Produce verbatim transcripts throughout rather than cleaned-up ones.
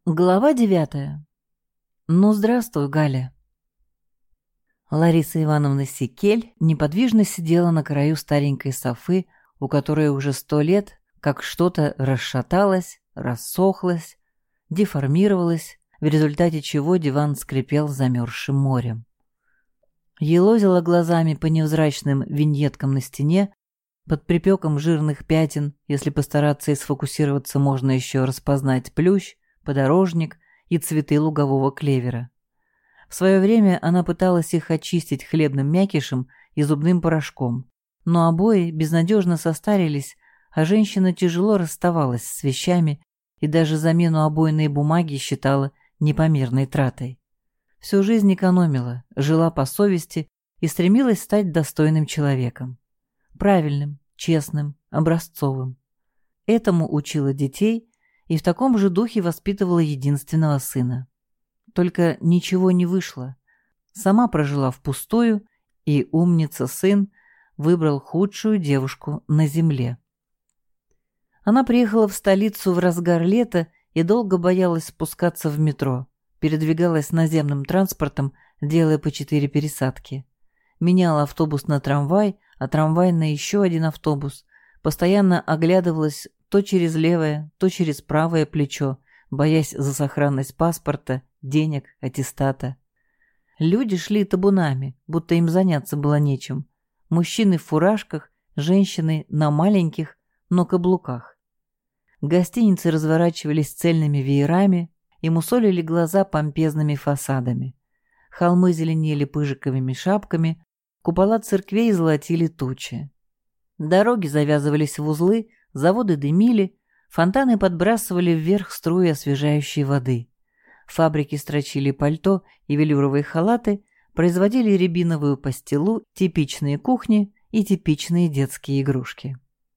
Глава девятая. Ну, здравствуй, Галя. Лариса Ивановна Секель неподвижно сидела на краю старенькой софы, у которой уже сто лет, как что-то расшаталось, рассохлось, деформировалось, в результате чего диван скрипел замерзшим морем. Елозила глазами по невзрачным виньеткам на стене, под припеком жирных пятен, если постараться и сфокусироваться, можно еще распознать плющ, подорожник и цветы лугового клевера. В свое время она пыталась их очистить хлебным мякишем и зубным порошком, но обои безнадежно состарились, а женщина тяжело расставалась с вещами и даже замену обойной бумаги считала непомерной тратой. Всю жизнь экономила, жила по совести и стремилась стать достойным человеком. Правильным, честным, образцовым. Этому учила детей и в таком же духе воспитывала единственного сына. Только ничего не вышло. Сама прожила впустую, и умница-сын выбрал худшую девушку на земле. Она приехала в столицу в разгар лета и долго боялась спускаться в метро, передвигалась наземным транспортом, делая по четыре пересадки. Меняла автобус на трамвай, а трамвай на еще один автобус, постоянно оглядывалась то через левое, то через правое плечо, боясь за сохранность паспорта, денег, аттестата. Люди шли табунами, будто им заняться было нечем. Мужчины в фуражках, женщины на маленьких, но каблуках. Гостиницы разворачивались цельными веерами и мусолили глаза помпезными фасадами. Холмы зеленели пыжиковыми шапками, купола церквей золотили тучи. Дороги завязывались в узлы, заводы дымили, фонтаны подбрасывали вверх струи освежающей воды. Фабрики строчили пальто и велюровые халаты, производили рябиновую пастилу, типичные кухни и типичные детские игрушки.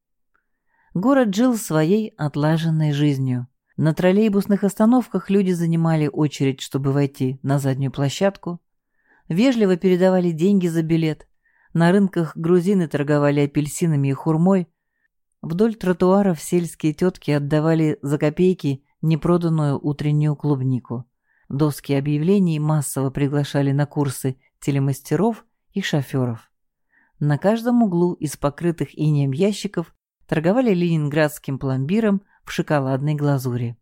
Город жил своей отлаженной жизнью. На троллейбусных остановках люди занимали очередь, чтобы войти на заднюю площадку. Вежливо передавали деньги за билет. На рынках грузины торговали апельсинами и хурмой. Вдоль тротуаров сельские тетки отдавали за копейки непроданную утреннюю клубнику. Доски объявлений массово приглашали на курсы телемастеров и шоферов. На каждом углу из покрытых инеем ящиков торговали ленинградским пломбиром в шоколадной глазури.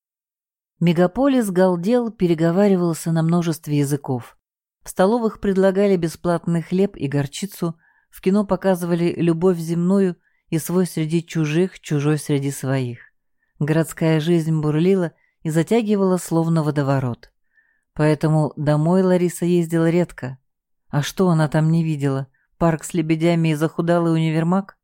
Мегаполис галдел, переговаривался на множестве языков. В столовых предлагали бесплатный хлеб и горчицу, в кино показывали любовь земную и свой среди чужих, чужой среди своих. Городская жизнь бурлила и затягивала словно водоворот. Поэтому домой Лариса ездила редко. А что она там не видела? Парк с лебедями и захудалый универмаг?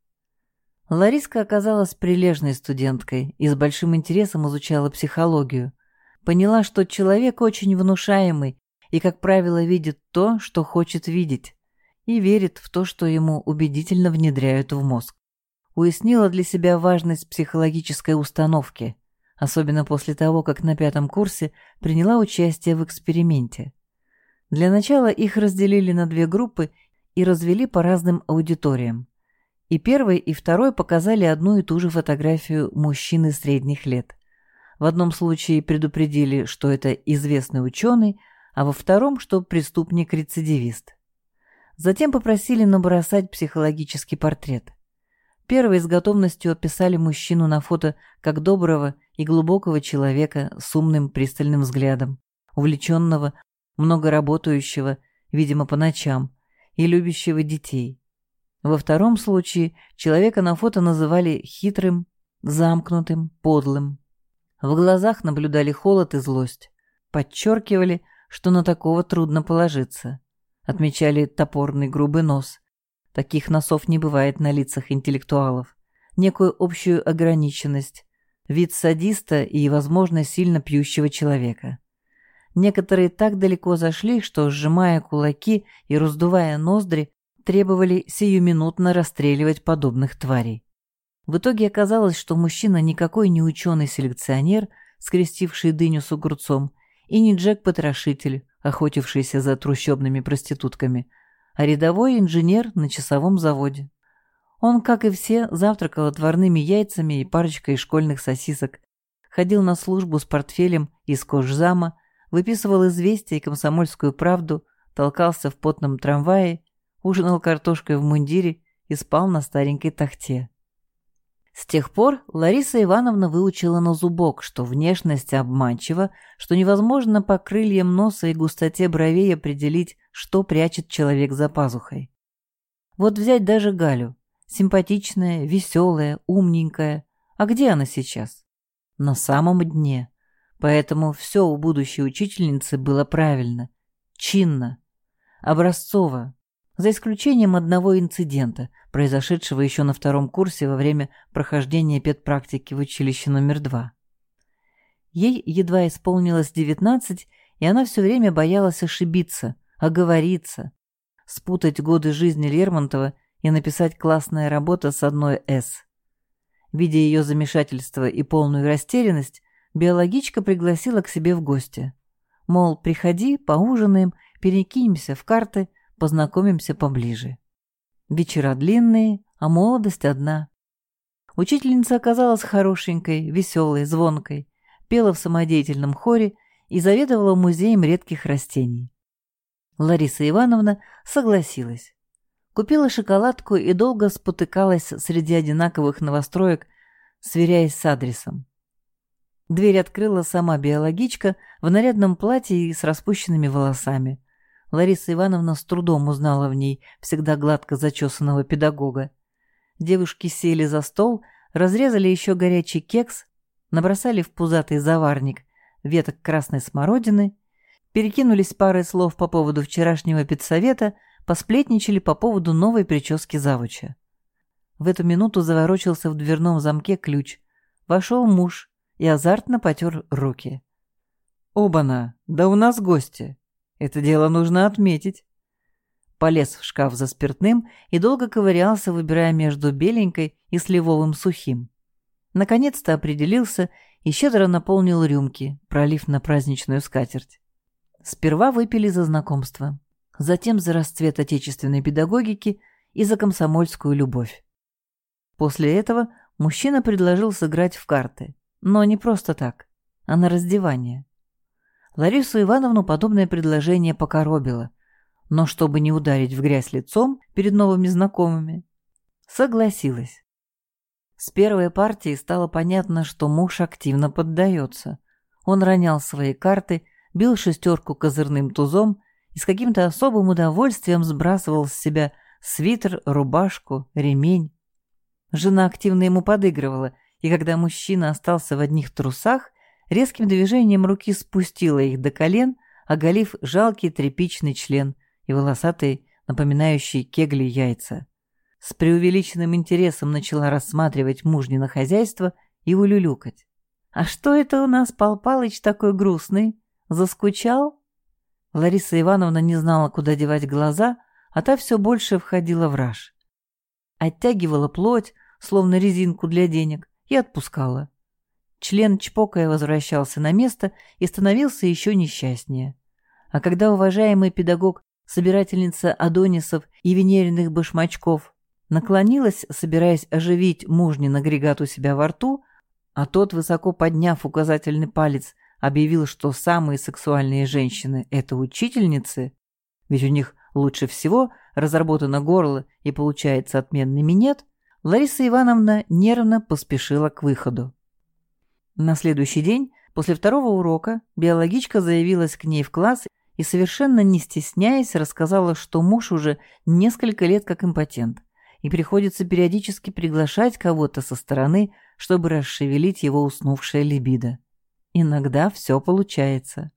Лариска оказалась прилежной студенткой и с большим интересом изучала психологию. Поняла, что человек очень внушаемый и, как правило, видит то, что хочет видеть, и верит в то, что ему убедительно внедряют в мозг. Уяснила для себя важность психологической установки, особенно после того, как на пятом курсе приняла участие в эксперименте. Для начала их разделили на две группы и развели по разным аудиториям. И первый, и второй показали одну и ту же фотографию мужчины средних лет. В одном случае предупредили, что это известный ученый, а во втором, что преступник-рецидивист. Затем попросили набросать психологический портрет. Первые с готовностью описали мужчину на фото как доброго и глубокого человека с умным пристальным взглядом, увлеченного, много работающего, видимо, по ночам, и любящего детей. Во втором случае человека на фото называли хитрым, замкнутым, подлым. В глазах наблюдали холод и злость, подчеркивали, что на такого трудно положиться. Отмечали топорный грубый нос. Таких носов не бывает на лицах интеллектуалов. Некую общую ограниченность, вид садиста и, возможно, сильно пьющего человека. Некоторые так далеко зашли, что, сжимая кулаки и раздувая ноздри, требовали сиюминутно расстреливать подобных тварей. В итоге оказалось, что мужчина никакой не ученый-селекционер, скрестивший дыню с огурцом, и не Джек-потрошитель, охотившийся за трущобными проститутками, а рядовой инженер на часовом заводе. Он, как и все, завтракал отварными яйцами и парочкой школьных сосисок, ходил на службу с портфелем из кожзама, выписывал известия и комсомольскую правду, толкался в потном трамвае, ужинал картошкой в мундире и спал на старенькой тахте. С тех пор Лариса Ивановна выучила на зубок, что внешность обманчива, что невозможно по крыльям носа и густоте бровей определить, что прячет человек за пазухой. Вот взять даже Галю. Симпатичная, веселая, умненькая. А где она сейчас? На самом дне. Поэтому все у будущей учительницы было правильно, чинно, образцово, за исключением одного инцидента, произошедшего еще на втором курсе во время прохождения педпрактики в училище номер два. Ей едва исполнилось девятнадцать, и она все время боялась ошибиться, оговориться, спутать годы жизни Лермонтова и написать классная работа с одной «С». Видя ее замешательство и полную растерянность, биологичка пригласила к себе в гости. Мол, приходи, поужинаем, перекинемся в карты, познакомимся поближе. Вечера длинные, а молодость одна. Учительница оказалась хорошенькой, веселой, звонкой, пела в самодеятельном хоре и заведовала музеем редких растений. Лариса Ивановна согласилась. Купила шоколадку и долго спотыкалась среди одинаковых новостроек, сверяясь с адресом. Дверь открыла сама биологичка в нарядном платье и с распущенными волосами. Лариса Ивановна с трудом узнала в ней всегда гладко зачесанного педагога. Девушки сели за стол, разрезали еще горячий кекс, набросали в пузатый заварник веток красной смородины, перекинулись парой слов по поводу вчерашнего педсовета, посплетничали по поводу новой прически завуча. В эту минуту заворочился в дверном замке ключ. Вошел муж и азартно потер руки. «Обана, да у нас гости. Это дело нужно отметить». Полез в шкаф за спиртным и долго ковырялся, выбирая между беленькой и сливовым сухим. Наконец-то определился и щедро наполнил рюмки, пролив на праздничную скатерть. Сперва выпили за знакомство, затем за расцвет отечественной педагогики и за комсомольскую любовь. После этого мужчина предложил сыграть в карты, но не просто так, а на раздевание. Ларису Ивановну подобное предложение покоробило, но чтобы не ударить в грязь лицом перед новыми знакомыми, согласилась. С первой партии стало понятно, что муж активно поддается. Он ронял свои карты, бил шестерку козырным тузом и с каким-то особым удовольствием сбрасывал с себя свитер, рубашку, ремень. Жена активно ему подыгрывала, и когда мужчина остался в одних трусах, резким движением руки спустила их до колен, оголив жалкий тряпичный член и волосатые, напоминающие кегли яйца. С преувеличенным интересом начала рассматривать мужнино хозяйство и улюлюкать. «А что это у нас Пал Палыч такой грустный? Заскучал?» Лариса Ивановна не знала, куда девать глаза, а та все больше входила в раж. Оттягивала плоть, словно резинку для денег, и отпускала. Член, чпокая, возвращался на место и становился еще несчастнее. А когда уважаемый педагог, собирательница адонисов и венериных башмачков, наклонилась, собираясь оживить мужнин агрегат у себя во рту, а тот, высоко подняв указательный палец, объявил, что самые сексуальные женщины – это учительницы, ведь у них лучше всего разработано горло и получается отменный минет, Лариса Ивановна нервно поспешила к выходу. На следующий день, после второго урока, биологичка заявилась к ней в класс и, совершенно не стесняясь, рассказала, что муж уже несколько лет как импотент, и приходится периодически приглашать кого-то со стороны, чтобы расшевелить его уснувшее либидо. Иногда все получается.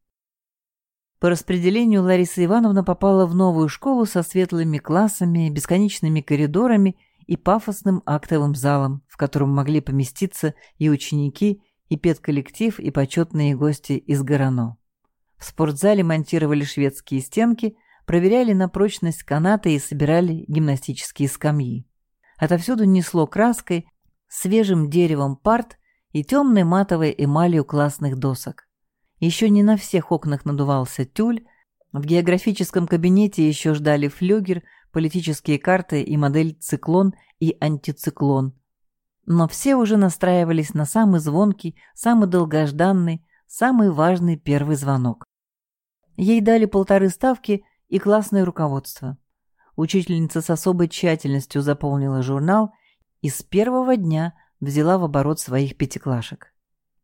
По распределению Лариса Ивановна попала в новую школу со светлыми классами, бесконечными коридорами и пафосным актовым залом, в котором могли поместиться и ученики, и педколлектив, и почетные гости из Горано. В спортзале монтировали шведские стенки, проверяли на прочность канаты и собирали гимнастические скамьи. Отовсюду несло краской, свежим деревом парт и темной матовой эмалью классных досок. Еще не на всех окнах надувался тюль, в географическом кабинете еще ждали флюгер, политические карты и модель «Циклон» и «Антициклон». Но все уже настраивались на самый звонкий, самый долгожданный, самый важный первый звонок. Ей дали полторы ставки и классное руководство. Учительница с особой тщательностью заполнила журнал и с первого дня взяла в оборот своих пятиклашек.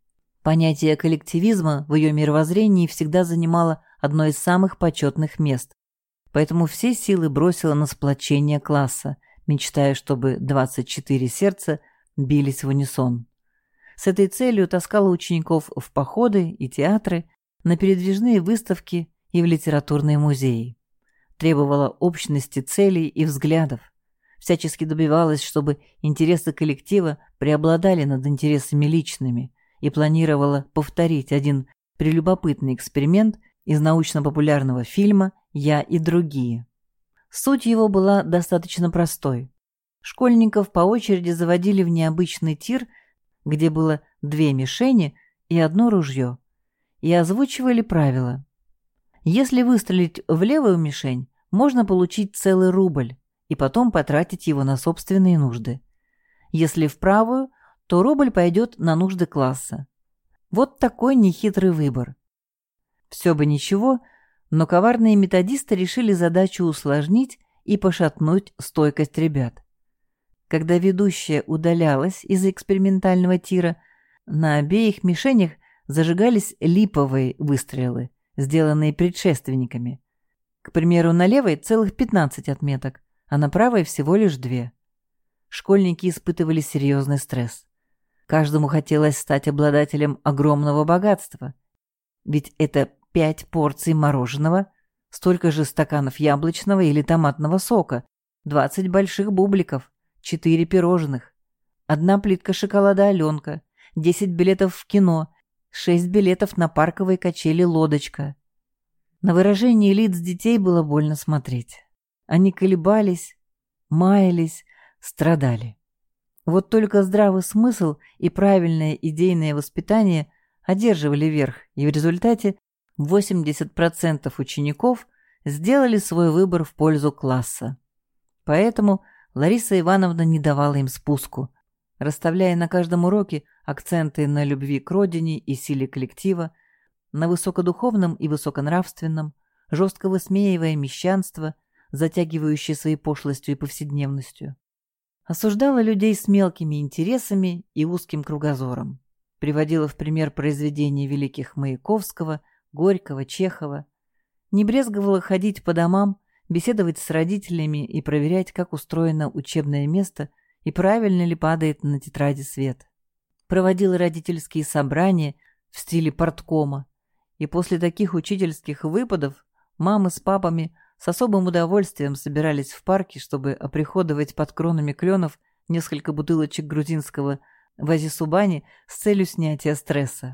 Понятие коллективизма в ее мировоззрении всегда занимало одно из самых почетных мест, поэтому все силы бросила на сплочение класса, мечтая, чтобы двадцать четыре сердца бились в унисон. С этой целью таскала учеников в походы и театры, на передвижные выставки и в литературные музеи. Требовала общности целей и взглядов. Всячески добивалась, чтобы интересы коллектива преобладали над интересами личными, и планировала повторить один прелюбопытный эксперимент из научно-популярного фильма «Я и другие». Суть его была достаточно простой. Школьников по очереди заводили в необычный тир, где было две мишени и одно ружье, и озвучивали правила. Если выстрелить в левую мишень, можно получить целый рубль и потом потратить его на собственные нужды. Если в правую, то рубль пойдет на нужды класса. Вот такой нехитрый выбор. Все бы ничего, но коварные методисты решили задачу усложнить и пошатнуть стойкость ребят. Когда ведущая удалялась из экспериментального тира, на обеих мишенях зажигались липовые выстрелы, сделанные предшественниками. К примеру, на левой целых пятнадцать отметок, а на правой всего лишь две. Школьники испытывали серьезный стресс. Каждому хотелось стать обладателем огромного богатства, ведь это пять порций мороженого, столько же стаканов яблочного или томатного сока, двадцать больших бубликов, четыре пирожных, одна плитка шоколада «Аленка», десять билетов в кино, шесть билетов на парковые качели «Лодочка». На выражение лиц детей было больно смотреть. Они колебались, маялись, страдали. Вот только здравый смысл и правильное идейное воспитание одерживали верх, и в результате восемьдесят процентов учеников сделали свой выбор в пользу класса. Поэтому Лариса Ивановна не давала им спуску, расставляя на каждом уроке акценты на любви к родине и силе коллектива, на высокодуховном и высоконравственном, жестко высмеивая мещанство, затягивающее своей пошлостью и повседневностью. Осуждала людей с мелкими интересами и узким кругозором. Приводила в пример произведения великих Маяковского, Горького, Чехова. Не брезговала ходить по домам, беседовать с родителями и проверять, как устроено учебное место и правильно ли падает на тетради свет. Проводила родительские собрания в стиле парткома, и после таких учительских выпадов мамы с папами с особым удовольствием собирались в парке, чтобы оприходовать под кронами кленов несколько бутылочек грузинского вазисубани с целью снятия стресса.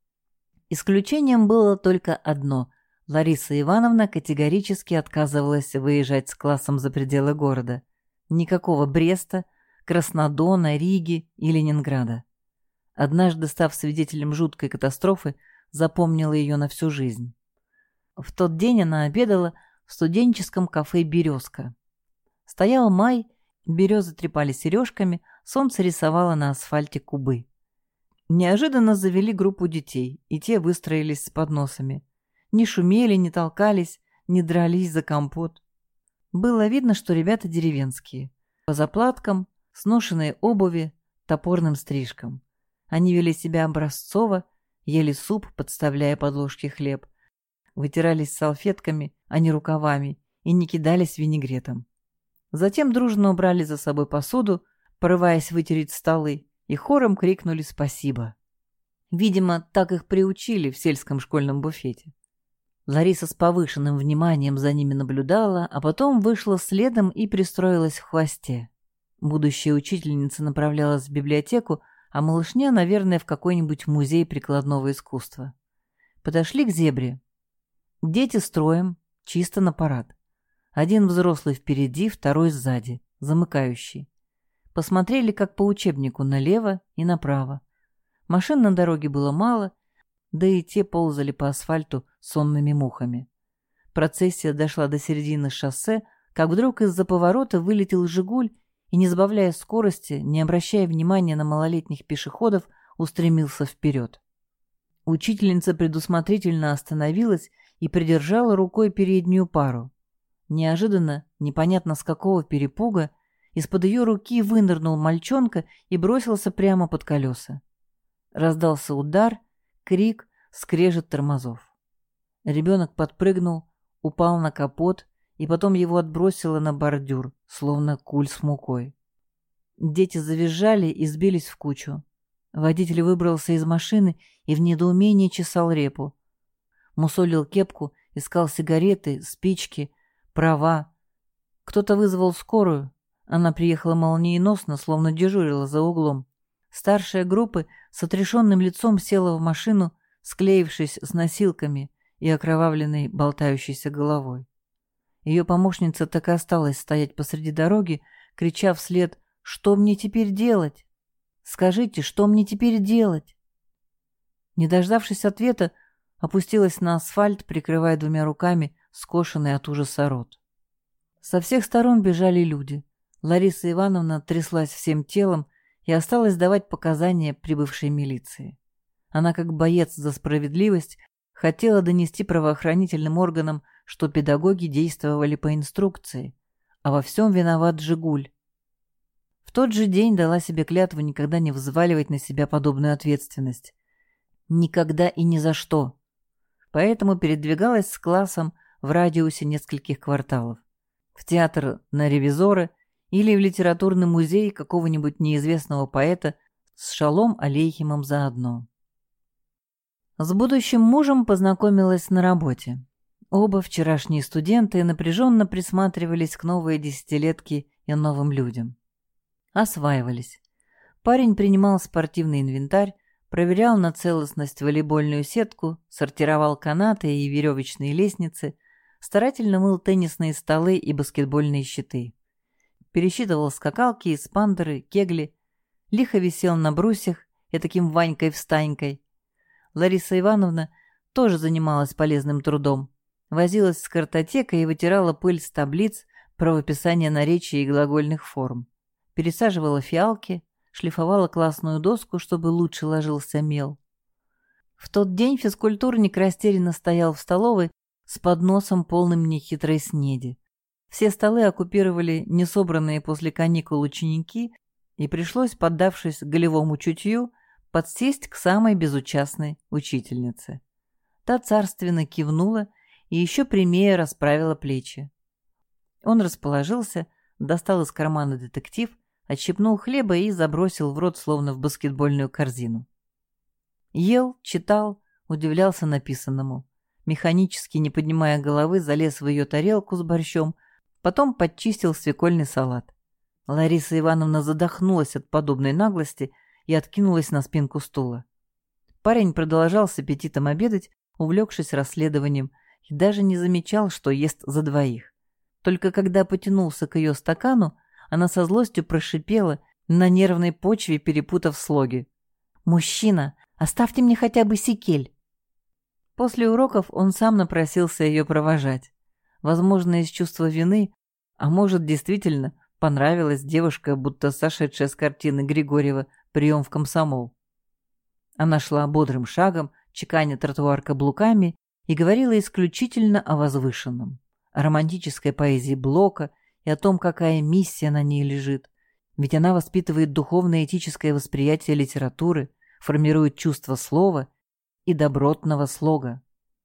Исключением было только одно – Лариса Ивановна категорически отказывалась выезжать с классом за пределы города. Никакого Бреста, Краснодона, Риги и Ленинграда. Однажды, став свидетелем жуткой катастрофы, запомнила ее на всю жизнь. В тот день она обедала в студенческом кафе «Березка». Стоял май, березы трепали сережками, солнце рисовало на асфальте кубы. Неожиданно завели группу детей, и те выстроились с подносами. Не шумели, не толкались, не дрались за компот. Было видно, что ребята деревенские. По заплаткам, сношенной обуви, топорным стрижкам. Они вели себя образцово, ели суп, подставляя под ложки хлеб. Вытирались салфетками, а не рукавами, и не кидались винегретом. Затем дружно убрали за собой посуду, порываясь вытереть столы, и хором крикнули «спасибо». Видимо, так их приучили в сельском школьном буфете. Лариса с повышенным вниманием за ними наблюдала, а потом вышла следом и пристроилась в хвосте. Будущая учительница направлялась в библиотеку, а малышня, наверное, в какой-нибудь музей прикладного искусства. Подошли к зебре. Дети строем, чисто на парад. Один взрослый впереди, второй сзади, замыкающий. Посмотрели, как по учебнику, налево и направо. Машин на дороге было мало, да и те ползали по асфальту сонными мухами. Процессия дошла до середины шоссе, как вдруг из-за поворота вылетел «Жигуль» и, не сбавляя скорости, не обращая внимания на малолетних пешеходов, устремился вперед. Учительница предусмотрительно остановилась и придержала рукой переднюю пару. Неожиданно, непонятно с какого перепуга, из-под ее руки вынырнул мальчонка и бросился прямо под колеса. Раздался удар, крик, скрежет тормозов. Ребенок подпрыгнул, упал на капот, и потом его отбросило на бордюр, словно куль с мукой. Дети завизжали и сбились в кучу. Водитель выбрался из машины и в недоумении чесал репу. Мусолил кепку, искал сигареты, спички, права. Кто-то вызвал скорую. Она приехала молниеносно, словно дежурила за углом. Старшая группы с отрешенным лицом села в машину, склеившись с носилками и окровавленной болтающейся головой. Ее помощница так и осталась стоять посреди дороги, крича вслед: «Что мне теперь делать? Скажите, что мне теперь делать?» Не дождавшись ответа, опустилась на асфальт, прикрывая двумя руками скошенный от ужаса рот. Со всех сторон бежали люди. Лариса Ивановна тряслась всем телом и осталась давать показания прибывшей милиции. Она, как боец за справедливость, хотела донести правоохранительным органам, что педагоги действовали по инструкции, а во всем виноват «Жигуль». В тот же день дала себе клятву никогда не взваливать на себя подобную ответственность. Никогда и ни за что. Поэтому передвигалась с классом в радиусе нескольких кварталов. В театр на «Ревизора» или в литературный музей какого-нибудь неизвестного поэта с Шолом Алейхимом заодно. С будущим мужем познакомилась на работе. Оба вчерашние студенты напряженно присматривались к новой десятилетке и новым людям. Осваивались. Парень принимал спортивный инвентарь, проверял на целостность волейбольную сетку, сортировал канаты и веревочные лестницы, старательно мыл теннисные столы и баскетбольные щиты. Пересчитывал скакалки, эспандеры, кегли, лихо висел на брусьях, этаким Ванькой-встанькой. Лариса Ивановна тоже занималась полезным трудом. Возилась с картотекой и вытирала пыль с таблиц, правописания наречий и глагольных форм. Пересаживала фиалки, шлифовала классную доску, чтобы лучше ложился мел. В тот день физкультурник растерянно стоял в столовой с подносом, полным нехитрой снеди. Все столы оккупировали несобранные после каникул ученики, и пришлось, поддавшись голевому чутью, подсесть к самой безучастной учительнице. Та царственно кивнула и еще прямее расправила плечи. Он расположился, достал из кармана детектив, отщипнул хлеба и забросил в рот, словно в баскетбольную корзину. Ел, читал, удивлялся написанному. Механически, не поднимая головы, залез в ее тарелку с борщом, потом подчистил свекольный салат. Лариса Ивановна задохнулась от подобной наглости и откинулась на спинку стула. Парень продолжал с аппетитом обедать, увлекшись расследованием, и даже не замечал, что ест за двоих. Только когда потянулся к ее стакану, она со злостью прошипела, на нервной почве перепутав слоги: «Мужчина, оставьте мне хотя бы секель!» После уроков он сам напросился ее провожать. Возможно, из чувства вины, а может, действительно, понравилась девушка, будто сошедшая с картины Григорьева «Прием в комсомол». Она шла бодрым шагом, чеканя тротуар каблуками, и говорила исключительно о возвышенном, о романтической поэзии Блока и о том, какая миссия на ней лежит. Ведь она воспитывает духовно-этическое восприятие литературы, формирует чувство слова и добротного слога.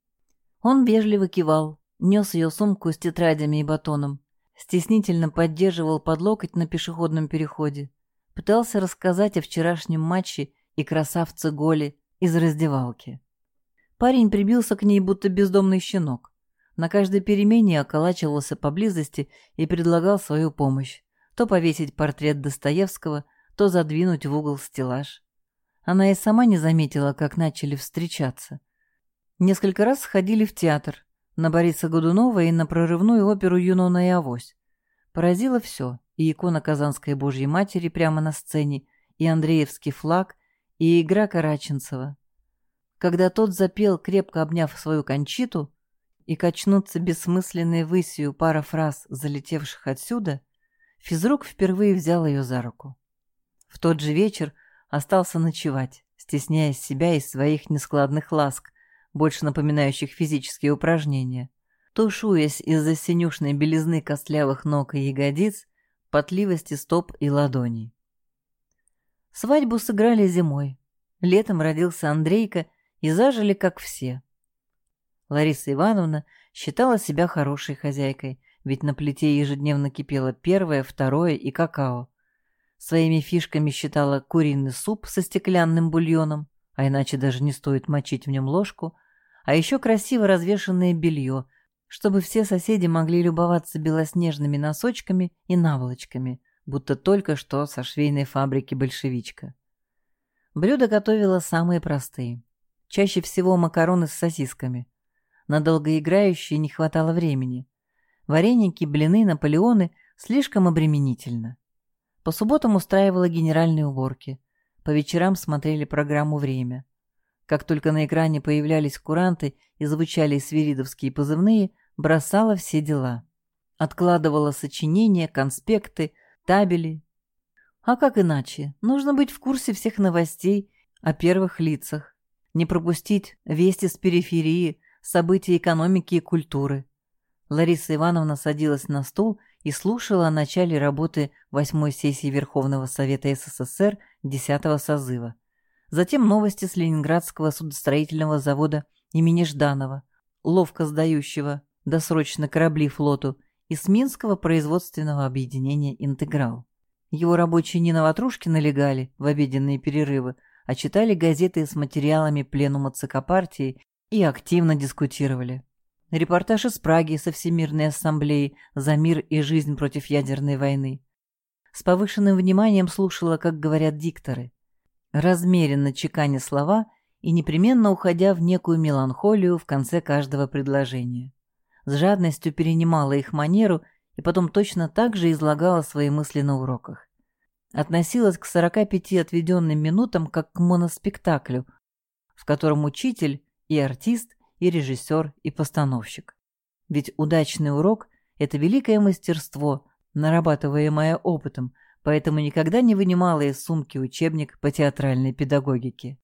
Он вежливо кивал, нес ее сумку с тетрадями и батоном, стеснительно поддерживал под локоть на пешеходном переходе, пытался рассказать о вчерашнем матче и красавце Голе из раздевалки. Парень прибился к ней, будто бездомный щенок. На каждой перемене околачивался поблизости и предлагал свою помощь. То повесить портрет Достоевского, то задвинуть в угол стеллаж. Она и сама не заметила, как начали встречаться. Несколько раз сходили в театр, на Бориса Годунова и на прорывную оперу «Юнона и Авось». Поразило все: и икона Казанской Божьей Матери прямо на сцене, и Андреевский флаг, и игра Караченцева. Когда тот запел, крепко обняв свою Кончиту, и качнуться бессмысленной высью пара фраз, залетевших отсюда, физрук впервые взял ее за руку. В тот же вечер остался ночевать, стесняя себя и своих нескладных ласк, больше напоминающих физические упражнения, тушуясь из-за синюшной белизны костлявых ног и ягодиц, потливости стоп и ладоней. Свадьбу сыграли зимой. Летом родился Андрейка, и зажили как все. Лариса Ивановна считала себя хорошей хозяйкой, ведь на плите ежедневно кипело первое, второе и какао. Своими фишками считала куриный суп со стеклянным бульоном, а иначе даже не стоит мочить в нем ложку, а еще красиво развешанное белье, чтобы все соседи могли любоваться белоснежными носочками и наволочками, будто только что со швейной фабрики «Большевичка». Блюда готовила самые простые. Чаще всего макароны с сосисками. На долгоиграющие не хватало времени. Вареники, блины, наполеоны слишком обременительно. По субботам устраивала генеральные уборки. По вечерам смотрели программу «Время». Как только на экране появлялись куранты и звучали свиридовские позывные, бросала все дела. Откладывала сочинения, конспекты, табели. А как иначе? Нужно быть в курсе всех новостей о первых лицах. Не пропустить вести с периферии, события экономики и культуры. Лариса Ивановна садилась на стул и слушала о начале работы восьмой сессии Верховного Совета СССР десятого созыва. Затем новости с Ленинградского судостроительного завода имени Жданова, ловко сдающего досрочно корабли флоту, и с Минского производственного объединения «Интеграл». Его рабочие не на ватрушки налегали в обеденные перерывы, а читали газеты с материалами пленума ЦК партии и активно дискутировали. Репортаж из Праги со Всемирной ассамблеи «За мир и жизнь против ядерной войны». С повышенным вниманием слушала, как говорят дикторы, размеренно чеканя слова и непременно уходя в некую меланхолию в конце каждого предложения. С жадностью перенимала их манеру и потом точно так же излагала свои мысли на уроках. Относилась к сорока пяти отведенным минутам как к моноспектаклю, в котором учитель и артист, и режиссер, и постановщик. Ведь удачный урок – это великое мастерство, нарабатываемое опытом, поэтому никогда не вынимала из сумки учебник по театральной педагогике.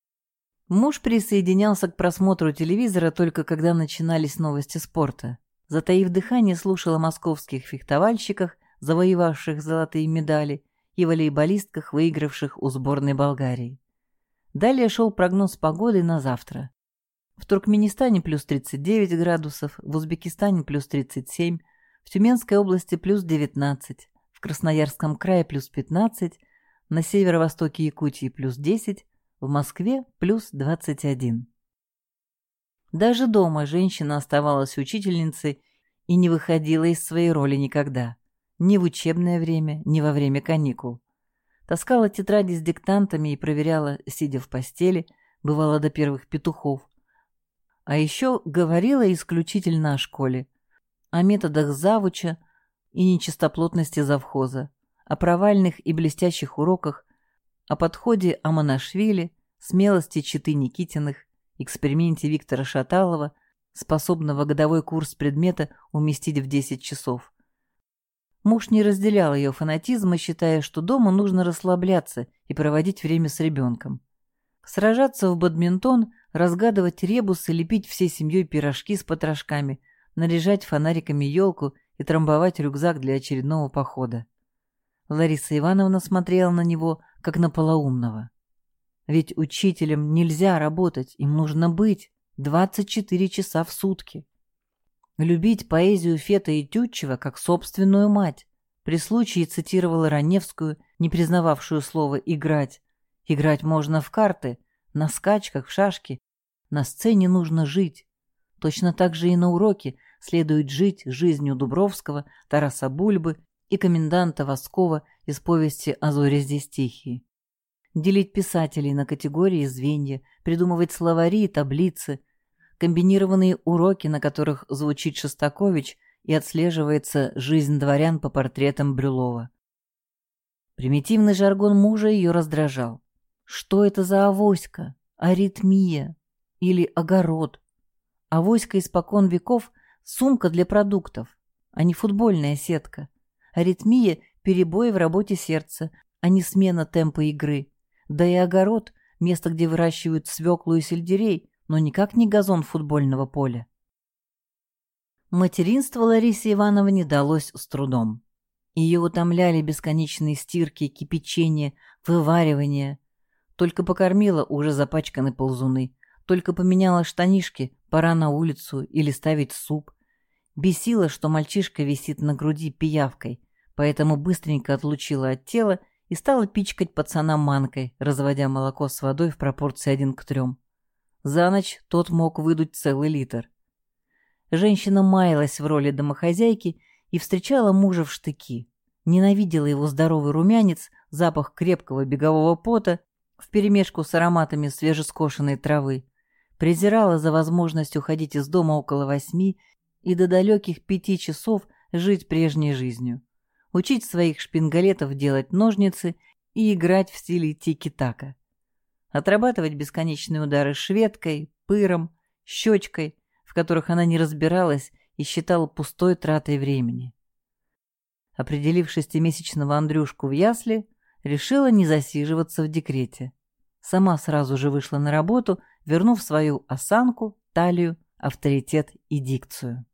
Муж присоединялся к просмотру телевизора только когда начинались новости спорта. Затаив дыхание, слушал о московских фехтовальщиках, завоевавших золотые медали, и волейболистках, выигравших у сборной Болгарии. Далее шел прогноз погоды на завтра. В Туркменистане плюс тридцать девять градусов, в Узбекистане плюс тридцать семь, в Тюменской области плюс девятнадцать, в Красноярском крае плюс пятнадцать, на северо-востоке Якутии плюс десять, в Москве плюс двадцать один. Даже дома женщина оставалась учительницей и не выходила из своей роли никогда. Ни в учебное время, ни во время каникул. Таскала тетради с диктантами и проверяла, сидя в постели, бывало до первых петухов. А еще говорила исключительно о школе, о методах завуча и нечистоплотности завхоза, о провальных и блестящих уроках, о подходе Амонашвили, смелости Читы Никитиных, эксперименте Виктора Шаталова, способного годовой курс предмета уместить в десять часов. Муж не разделял ее фанатизма, считая, что дома нужно расслабляться и проводить время с ребенком. Сражаться в бадминтон, разгадывать ребусы, лепить всей семьей пирожки с потрошками, наряжать фонариками елку и трамбовать рюкзак для очередного похода. Лариса Ивановна смотрела на него, как на полоумного. Ведь учителям нельзя работать, им нужно быть двадцать четыре часа в сутки. Любить поэзию Фета и Тютчева как собственную мать. При случае цитировала Раневскую, не признававшую слово «играть». Играть можно в карты, на скачках, в шашки. На сцене нужно жить. Точно так же и на уроке следует жить жизнью Дубровского, Тараса Бульбы и коменданта Воскова из повести «А зори здесь тихие». Делить писателей на категории и звенья, придумывать словари и таблицы, комбинированные уроки, на которых звучит Шостакович и отслеживается жизнь дворян по портретам Брюлова. Примитивный жаргон мужа ее раздражал. Что это за авоська, аритмия или огород? Авоська испокон веков – сумка для продуктов, а не футбольная сетка. Аритмия – перебои в работе сердца, а не смена темпа игры. Да и огород – место, где выращивают свеклу и сельдерей, но никак не газон футбольного поля. Материнство Ларисе Ивановне далось с трудом. Ее утомляли бесконечные стирки, кипячения, вываривания. Только покормила уже запачканы ползуны, только поменяла штанишки, пора на улицу или ставить суп. Бесило, что мальчишка висит на груди пиявкой, поэтому быстренько отлучила от тела и стала пичкать пацана манкой, разводя молоко с водой в пропорции один к трем. За ночь тот мог выдуть целый литр. Женщина маялась в роли домохозяйки и встречала мужа в штыки. Ненавидела его здоровый румянец, запах крепкого бегового пота вперемешку с ароматами свежескошенной травы. Презирала за возможность уходить из дома около восьми и до далеких пяти часов жить прежней жизнью. Учить своих шпингалетов делать ножницы и играть в стиле тики-така. Отрабатывать бесконечные удары шведкой, пыром, щечкой, в которых она не разбиралась и считала пустой тратой времени. Определив шестимесячного Андрюшку в ясли, решила не засиживаться в декрете. Сама сразу же вышла на работу, вернув свою осанку, талию, авторитет и дикцию.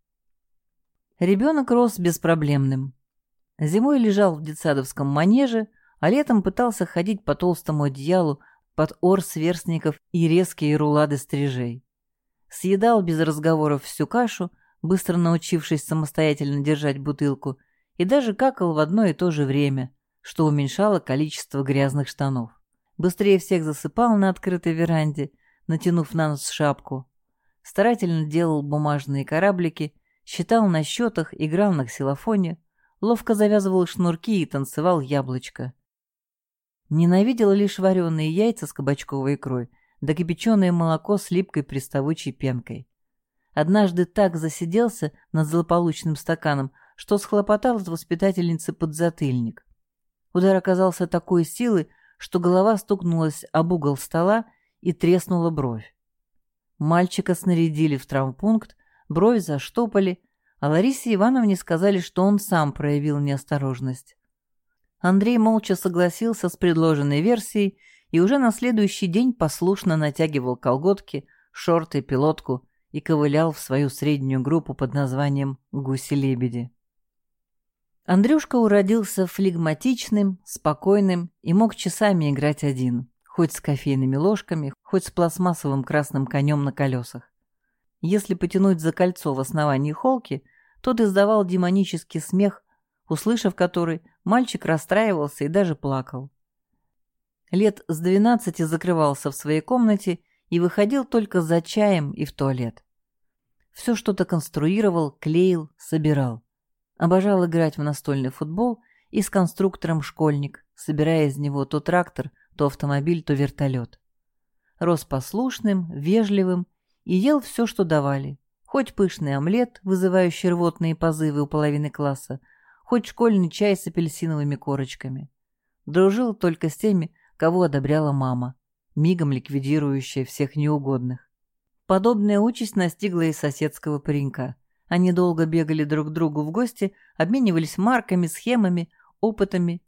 Ребенок рос беспроблемным. Зимой лежал в детсадовском манеже, а летом пытался ходить по толстому одеялу под ор сверстников и резкие рулады стрижей. Съедал без разговоров всю кашу, быстро научившись самостоятельно держать бутылку, и даже какал в одно и то же время, что уменьшало количество грязных штанов. Быстрее всех засыпал на открытой веранде, натянув на нос шапку. Старательно делал бумажные кораблики, считал на счетах, играл на ксилофоне, ловко завязывал шнурки и танцевал яблочко. Ненавидел лишь вареные яйца с кабачковой икрой, да кипяченое молоко с липкой приставучей пенкой. Однажды так засиделся над злополучным стаканом, что схлопотал от воспитательницы подзатыльник. Удар оказался такой силы, что голова стукнулась об угол стола и треснула бровь. Мальчика снарядили в травмпункт, бровь заштопали, а Ларисе Ивановне сказали, что он сам проявил неосторожность. Андрей молча согласился с предложенной версией и уже на следующий день послушно натягивал колготки, шорты, пилотку и ковылял в свою среднюю группу под названием «Гуси-лебеди». Андрюшка уродился флегматичным, спокойным и мог часами играть один, хоть с кофейными ложками, хоть с пластмассовым красным конем на колесах. Если потянуть за кольцо в основании холки, тот издавал демонический смех, услышав который, мальчик расстраивался и даже плакал. Лет с двенадцати закрывался в своей комнате и выходил только за чаем и в туалет. Все что-то конструировал, клеил, собирал. Обожал играть в настольный футбол и с конструктором школьник, собирая из него то трактор, то автомобиль, то вертолет. Рос послушным, вежливым и ел все, что давали. Хоть пышный омлет, вызывающий рвотные позывы у половины класса, хоть школьный чай с апельсиновыми корочками. Дружил только с теми, кого одобряла мама, мигом ликвидирующая всех неугодных. Подобная участь настигла и соседского паренька. Они долго бегали друг к другу в гости, обменивались марками, схемами, опытами.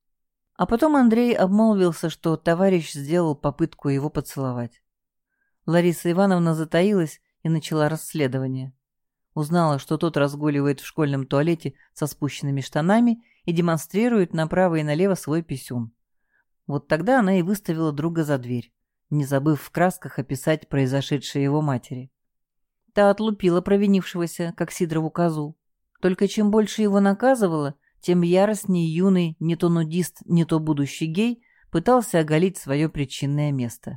А потом Андрей обмолвился, что товарищ сделал попытку его поцеловать. Лариса Ивановна затаилась и начала расследование. Узнала, что тот разгуливает в школьном туалете со спущенными штанами и демонстрирует направо и налево свой писюн. Вот тогда она и выставила друга за дверь, не забыв в красках описать произошедшее его матери. Та отлупила провинившегося, как Сидорову козу. Только чем больше его наказывала, тем яростнее юный, не то нудист, не то будущий гей, пытался оголить свое причинное место.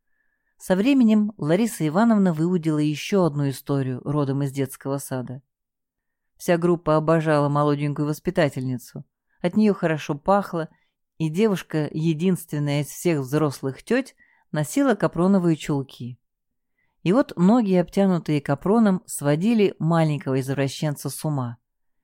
Со временем Лариса Ивановна выудила еще одну историю родом из детского сада. Вся группа обожала молоденькую воспитательницу. От нее хорошо пахло, и девушка, единственная из всех взрослых теть, носила капроновые чулки. И вот ноги, обтянутые капроном, сводили маленького извращенца с ума.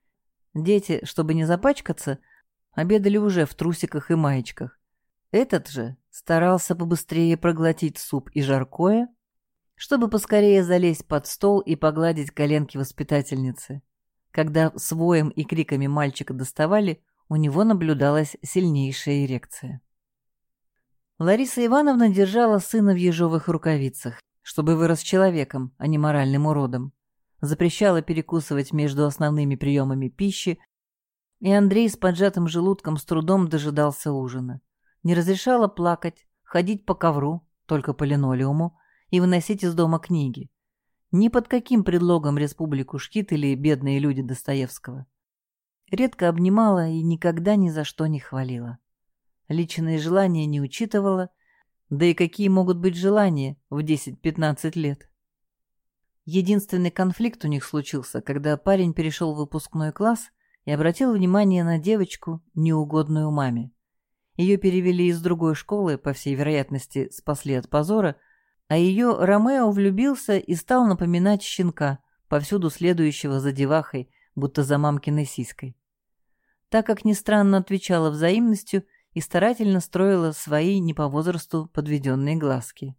Дети, чтобы не запачкаться, обедали уже в трусиках и маечках. Этот же старался побыстрее проглотить суп и жаркое, чтобы поскорее залезть под стол и погладить коленки воспитательницы. Когда с воем и криками мальчика доставали, у него наблюдалась сильнейшая эрекция. Лариса Ивановна держала сына в ежовых рукавицах, чтобы вырос человеком, а не моральным уродом. Запрещала перекусывать между основными приемами пищи, и Андрей с поджатым желудком с трудом дожидался ужина. Не разрешала плакать, ходить по ковру, только по линолеуму, и выносить из дома книги. Ни под каким предлогом республику Шкит или бедные люди Достоевского. Редко обнимала и никогда ни за что не хвалила. Личные желания не учитывала, да и какие могут быть желания в десять-пятнадцать лет. Единственный конфликт у них случился, когда парень перешел в выпускной класс и обратил внимание на девочку, неугодную маме. Ее перевели из другой школы, по всей вероятности, спасли от позора, а ее Ромео влюбился и стал напоминать щенка, повсюду следующего за девахой, будто за мамкиной сиськой. Так как ни странно отвечала взаимностью и старательно строила свои не по возрасту подведенные глазки.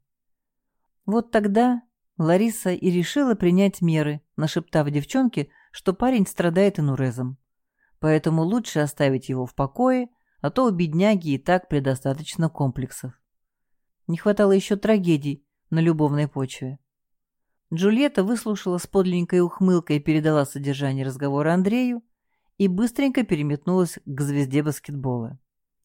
Вот тогда Лариса и решила принять меры, нашептав девчонке, что парень страдает энурезом. Поэтому лучше оставить его в покое, а то у бедняги и так предостаточно комплексов. Не хватало еще трагедий на любовной почве. Джульетта выслушала с подлинной ухмылкой и передала содержание разговора Андрею и быстренько переметнулась к звезде баскетбола.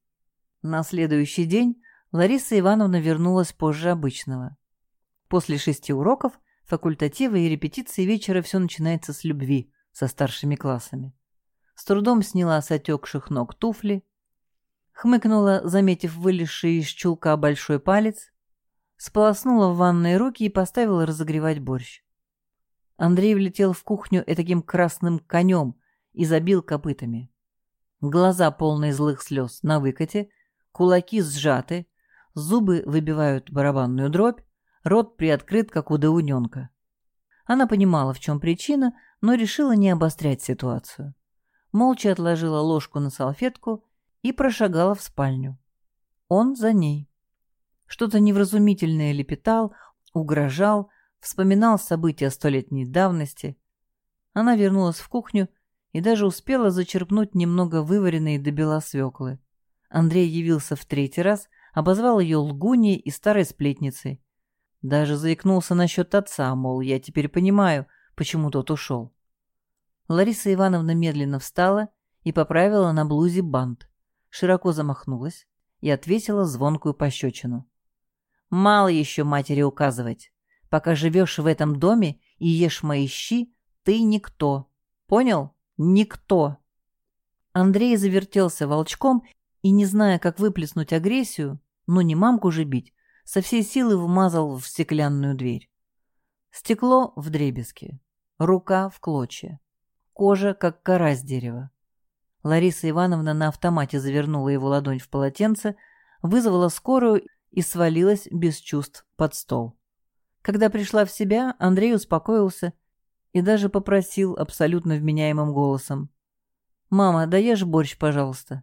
На следующий день Лариса Ивановна вернулась позже обычного. После шести уроков, факультатива и репетиции вечера все начинается с любви со старшими классами. С трудом сняла с отекших ног туфли, хмыкнула, заметив вылезший из чулка большой палец, сполоснула в ванной руки и поставила разогревать борщ. Андрей влетел в кухню этаким красным конем и забил копытами. Глаза, полные злых слез, на выкате, кулаки сжаты, зубы выбивают барабанную дробь, рот приоткрыт, как у дауненка. Она понимала, в чем причина, но решила не обострять ситуацию. Молча отложила ложку на салфетку и прошагала в спальню. Он за ней. Что-то невразумительное лепетал, угрожал, вспоминал события столетней давности. Она вернулась в кухню и даже успела зачерпнуть немного вываренной до бела свеклы. Андрей явился в третий раз, обозвал ее лгуньей и старой сплетницей. Даже заикнулся насчет отца, мол, я теперь понимаю, почему тот ушел. Лариса Ивановна медленно встала и поправила на блузе бант, широко замахнулась и отвесила звонкую пощечину. «Мало еще матери указывать. Пока живешь в этом доме и ешь мои щи, ты никто. Понял? Никто!» Андрей завертелся волчком и, не зная, как выплеснуть агрессию, но не мамку же бить, со всей силы вмазал в стеклянную дверь. Стекло вдребезги, рука в клочья, кожа, как кора с дерева. Лариса Ивановна на автомате завернула его ладонь в полотенце, вызвала скорую и свалилась без чувств под стол. Когда пришла в себя, Андрей успокоился и даже попросил абсолютно вменяемым голосом: «Мама, доешь борщ, пожалуйста».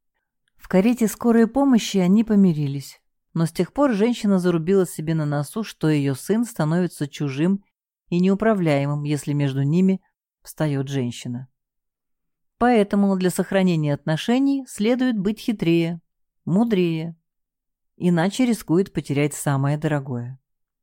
В карете скорой помощи они помирились, но с тех пор женщина зарубила себе на носу, что ее сын становится чужим и неуправляемым, если между ними встает женщина. Поэтому для сохранения отношений следует быть хитрее, мудрее, иначе рискует потерять самое дорогое.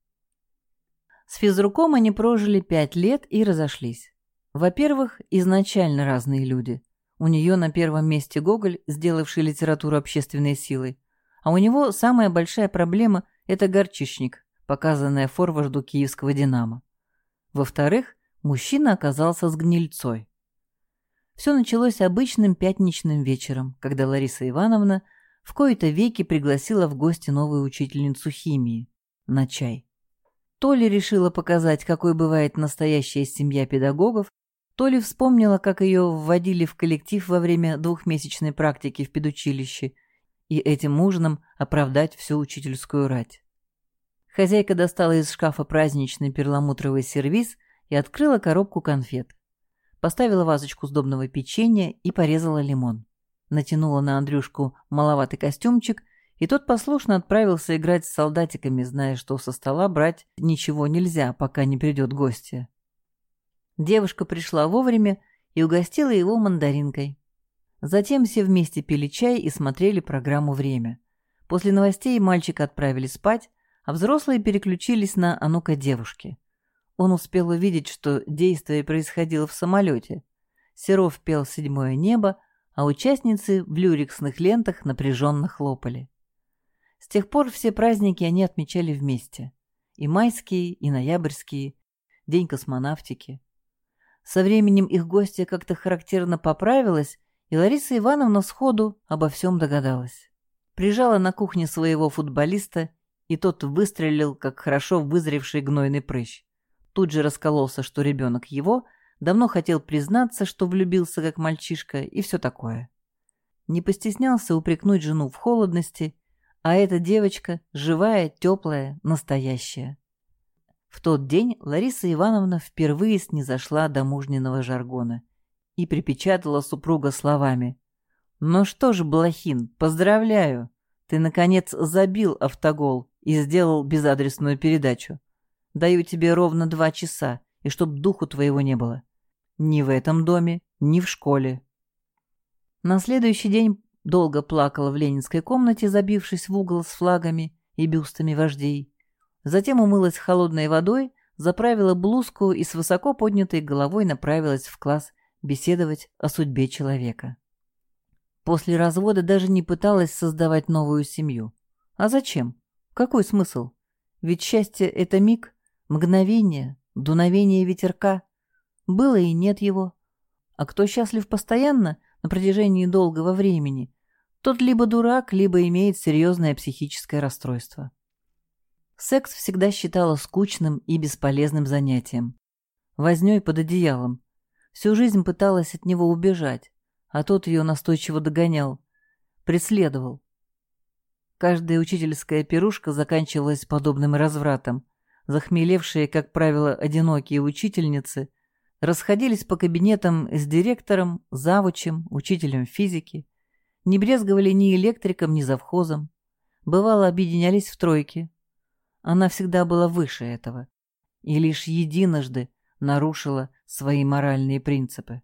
С физруком они прожили пять лет и разошлись. Во-первых, изначально разные люди. У нее на первом месте Гоголь, сделавший литературу общественной силой, а у него самая большая проблема – это горчичник, показанная форварду киевского «Динамо». Во-вторых, мужчина оказался с гнильцой. Все началось обычным пятничным вечером, когда Лариса Ивановна в кои-то веки пригласила в гости новую учительницу химии на чай. То ли решила показать, какой бывает настоящая семья педагогов, то ли вспомнила, как ее вводили в коллектив во время двухмесячной практики в педучилище, и этим ужином оправдать всю учительскую рать. Хозяйка достала из шкафа праздничный перламутровый сервиз и открыла коробку конфет. Поставила вазочку сдобного печенья и порезала лимон. Натянула на Андрюшку маловатый костюмчик, и тот послушно отправился играть с солдатиками, зная, что со стола брать ничего нельзя, пока не придет гостья. Девушка пришла вовремя и угостила его мандаринкой. Затем все вместе пили чай и смотрели программу «Время». После новостей мальчика отправили спать, а взрослые переключились на «А ну-ка, девушки». Он успел увидеть, что действие происходило в самолете. Серов пел «Седьмое небо», а участницы в люрексных лентах напряженно хлопали. С тех пор все праздники они отмечали вместе. И майские, и ноябрьские, День космонавтики. Со временем их гостья как-то характерно поправилась, и Лариса Ивановна сходу обо всем догадалась. Прижала на кухне своего футболиста, и тот выстрелил, как хорошо вызревший гнойный прыщ. Тут же раскололся, что ребенок его, давно хотел признаться, что влюбился как мальчишка, и все такое. Не постеснялся упрекнуть жену в холодности, а эта девочка живая, теплая, настоящая. В тот день Лариса Ивановна впервые снизошла до мужниного жаргона и припечатала супруга словами: «Ну что ж, Блохин, поздравляю, ты, наконец, забил автогол и сделал безадресную передачу. Даю тебе ровно два часа, и чтоб духу твоего не было. Ни в этом доме, ни в школе». На следующий день долго плакала в ленинской комнате, забившись в угол с флагами и бюстами вождей. Затем умылась холодной водой, заправила блузку и с высоко поднятой головой направилась в класс беседовать о судьбе человека. После развода даже не пыталась создавать новую семью. А зачем? Какой смысл? Ведь счастье — это миг, мгновение, дуновение ветерка. Было и нет его. А кто счастлив постоянно, на протяжении долгого времени, тот либо дурак, либо имеет серьезное психическое расстройство. Секс всегда считала скучным и бесполезным занятием. Вознёй под одеялом. Всю жизнь пыталась от него убежать, а тот ее настойчиво догонял, преследовал. Каждая учительская пирушка заканчивалась подобным развратом. Захмелевшие, как правило, одинокие учительницы расходились по кабинетам с директором, завучем, учителем физики, не брезговали ни электриком, ни завхозом, бывало, объединялись в тройки. Она всегда была выше этого и лишь единожды нарушила свои моральные принципы.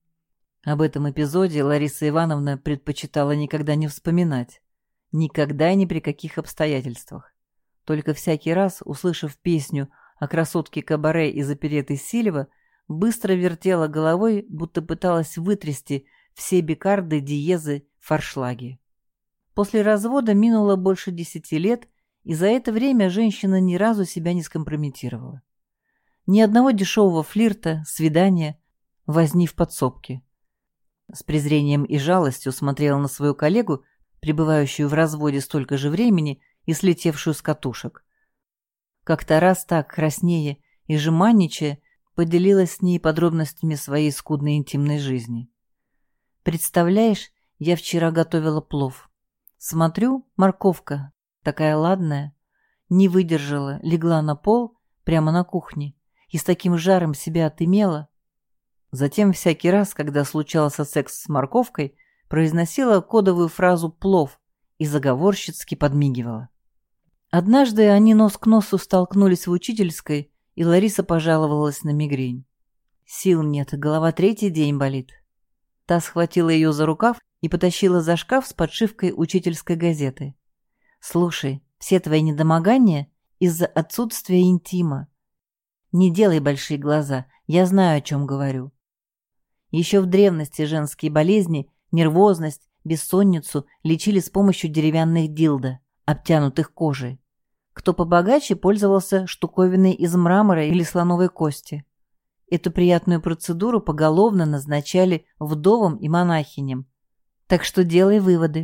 Об этом эпизоде Лариса Ивановна предпочитала никогда не вспоминать, никогда и ни при каких обстоятельствах. Только всякий раз, услышав песню о красотке Кабаре из оперетты Сильва, быстро вертела головой, будто пыталась вытрясти все бикарды, диезы, форшлаги. После развода минуло больше десяти лет, и за это время женщина ни разу себя не скомпрометировала. Ни одного дешевого флирта, свидания, возни в подсобке. С презрением и жалостью смотрела на свою коллегу, пребывающую в разводе столько же времени и слетевшую с катушек. Как-то раз так, краснея и жеманничая, поделилась с ней подробностями своей скудной интимной жизни. «Представляешь, я вчера готовила плов. Смотрю, морковка, такая ладная, не выдержала, легла на пол, прямо на кухне, и с таким жаром себя отымела». Затем всякий раз, когда случался секс с морковкой, произносила кодовую фразу «плов» и заговорщицки подмигивала. Однажды они нос к носу столкнулись в учительской, и Лариса пожаловалась на мигрень. Сил нет, голова третий день болит. Та схватила ее за рукав и потащила за шкаф с подшивкой учительской газеты. «Слушай, все твои недомогания из-за отсутствия интима. Не делай большие глаза, я знаю, о чем говорю. Еще в древности женские болезни, нервозность, бессонницу лечили с помощью деревянных дилдо, обтянутых кожей. Кто побогаче пользовался штуковиной из мрамора или слоновой кости. Эту приятную процедуру поголовно назначали вдовам и монахиням. Так что делай выводы».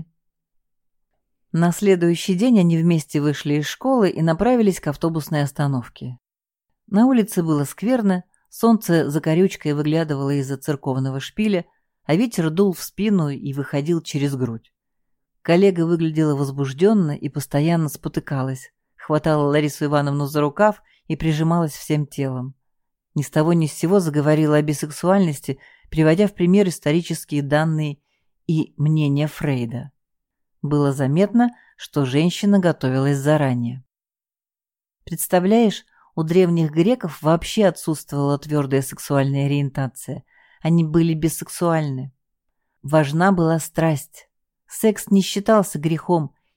На следующий день они вместе вышли из школы и направились к автобусной остановке. На улице было скверно, солнце за корючкой выглядывало из-за церковного шпиля, а ветер дул в спину и выходил через грудь. Коллега выглядела возбужденно и постоянно спотыкалась, хватала Ларису Ивановну за рукав и прижималась всем телом. Ни с того ни с сего заговорила о бисексуальности, приводя в пример исторические данные и мнения Фрейда. Было заметно, что женщина готовилась заранее. Представляешь, у древних греков вообще отсутствовала твердая сексуальная ориентация. Они были бисексуальны. Важна была страсть. Секс не считался грехом,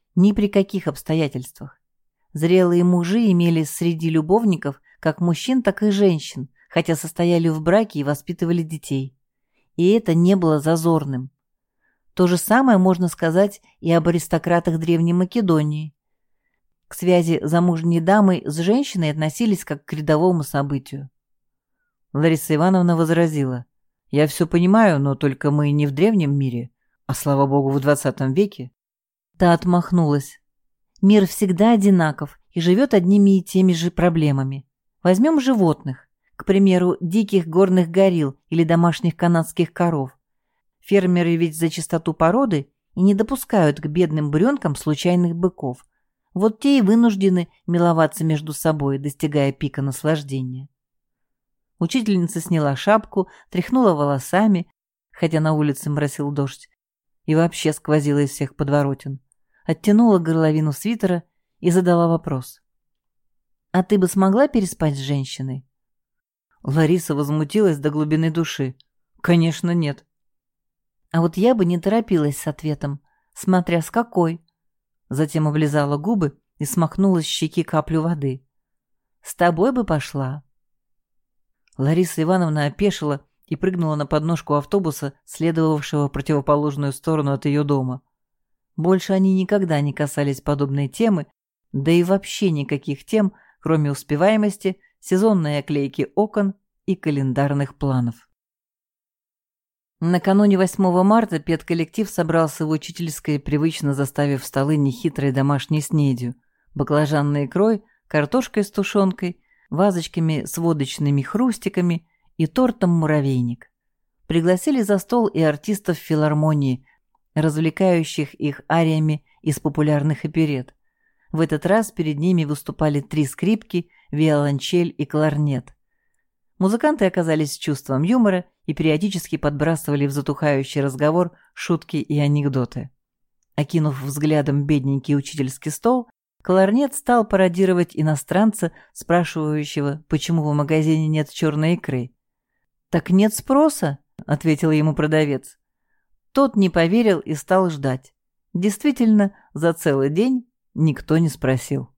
Ни при каких обстоятельствах. Зрелые мужи имели среди любовников как мужчин, так и женщин, хотя состояли в браке и воспитывали детей. И это не было зазорным. То же самое можно сказать и об аристократах Древней Македонии. К связи замужней дамы с женщиной относились как к рядовому событию. Лариса Ивановна возразила: «Я все понимаю, но только мы не в древнем мире, а, слава богу, в двадцатом веке». Та отмахнулась: «Мир всегда одинаков и живет одними и теми же проблемами. Возьмем животных, к примеру, диких горных горилл или домашних канадских коров. Фермеры ведь за чистоту породы и не допускают к бедным буренкам случайных быков. Вот те и вынуждены миловаться между собой, достигая пика наслаждения». Учительница сняла шапку, тряхнула волосами, хотя на улице моросил дождь, и вообще сквозила из всех подворотен. Оттянула горловину свитера и задала вопрос: «А ты бы смогла переспать с женщиной?» Лариса возмутилась до глубины души. «Конечно, нет». «А вот я бы не торопилась с ответом, смотря с какой». Затем облизала губы и смахнула с щеки каплю воды. «С тобой бы пошла». Лариса Ивановна опешила и прыгнула на подножку автобуса, следовавшего в противоположную сторону от ее дома. Больше они никогда не касались подобной темы, да и вообще никаких тем, кроме успеваемости, сезонной оклейки окон и календарных планов. Накануне восьмого марта педколлектив собрался в учительской, привычно заставив столы нехитрой домашней снедью: баклажанной икрой, картошкой с тушенкой, вазочками с водочными хрустиками и тортом «Муравейник». Пригласили за стол и артистов филармонии, развлекающих их ариями из популярных оперет. В этот раз перед ними выступали три скрипки, виолончель и кларнет. Музыканты оказались с чувством юмора и периодически подбрасывали в затухающий разговор шутки и анекдоты. Окинув взглядом бедненький учительский стол, кларнет стал пародировать иностранца, спрашивающего, почему в магазине нет черной икры. «Так нет спроса», — ответил ему продавец. Тот не поверил и стал ждать. Действительно, за целый день никто не спросил.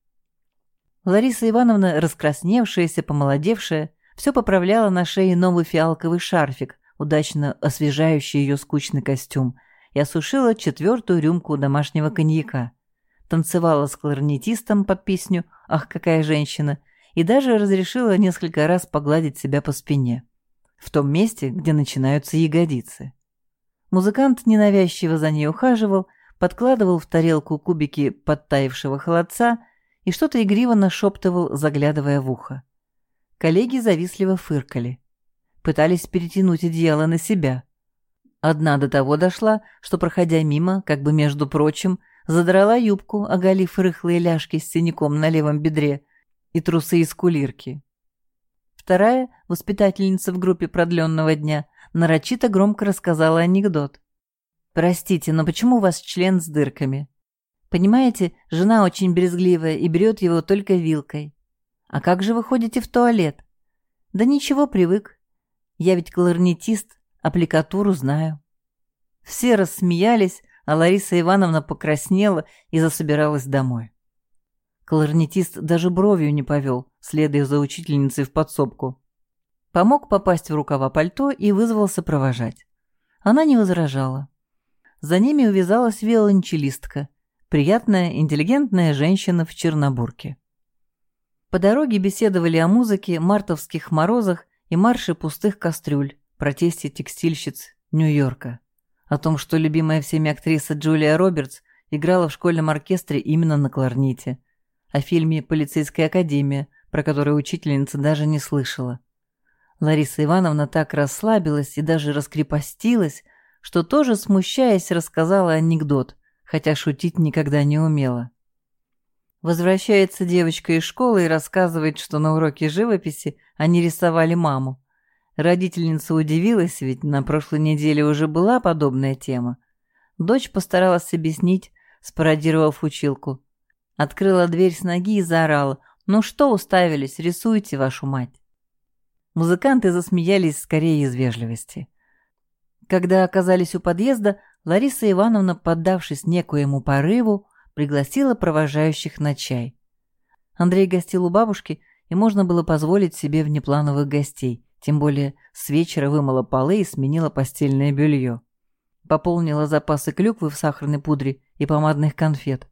Лариса Ивановна, раскрасневшаяся, помолодевшая, все поправляла на шее новый фиалковый шарфик, удачно освежающий ее скучный костюм, и осушила четвертую рюмку домашнего коньяка. Танцевала с кларнетистом под песню «Ах, какая женщина!» и даже разрешила несколько раз погладить себя по спине, в том месте, где начинаются ягодицы. Музыкант ненавязчиво за ней ухаживал, подкладывал в тарелку кубики подтаявшего холодца и что-то игриво нашептывал, заглядывая в ухо. Коллеги завистливо фыркали. Пытались перетянуть одеяло на себя. Одна до того дошла, что, проходя мимо, как бы между прочим, задрала юбку, оголив рыхлые ляжки с синяком на левом бедре и трусы из кулирки. Вторая, воспитательница в группе продленного дня, нарочито громко рассказала анекдот. «Простите, но почему у вас член с дырками? Понимаете, жена очень брезгливая и берет его только вилкой. А как же вы ходите в туалет?» «Да ничего, привык. Я ведь кларнетист, аппликатуру знаю». Все рассмеялись, а Лариса Ивановна покраснела и засобиралась домой. Кларнетист даже бровью не повел, следуя за учительницей в подсобку. Помог попасть в рукава пальто и вызвался провожать. Она не возражала. За ними увязалась виолончелистка, приятная, интеллигентная женщина в чернобурке. По дороге беседовали о музыке, мартовских морозах и марше пустых кастрюль, протесте текстильщиц Нью-Йорка, о том, что любимая всеми актриса Джулия Робертс играла в школьном оркестре именно на кларнете, о фильме «Полицейская академия», про который учительница даже не слышала. Лариса Ивановна так расслабилась и даже раскрепостилась, что тоже, смущаясь, рассказала анекдот, хотя шутить никогда не умела. Возвращается девочка из школы и рассказывает, что на уроке живописи они рисовали маму. Родительница удивилась, ведь на прошлой неделе уже была подобная тема. Дочь постаралась объяснить, спародировав училку. Открыла дверь с ноги и заорала: «Ну что уставились, рисуйте, вашу мать!» Музыканты засмеялись скорее из вежливости. Когда оказались у подъезда, Лариса Ивановна, поддавшись некоему порыву, пригласила провожающих на чай. Андрей гостил у бабушки, и можно было позволить себе внеплановых гостей, тем более с вечера вымыла полы и сменила постельное белье. Пополнила запасы клюквы в сахарной пудре и помадных конфет.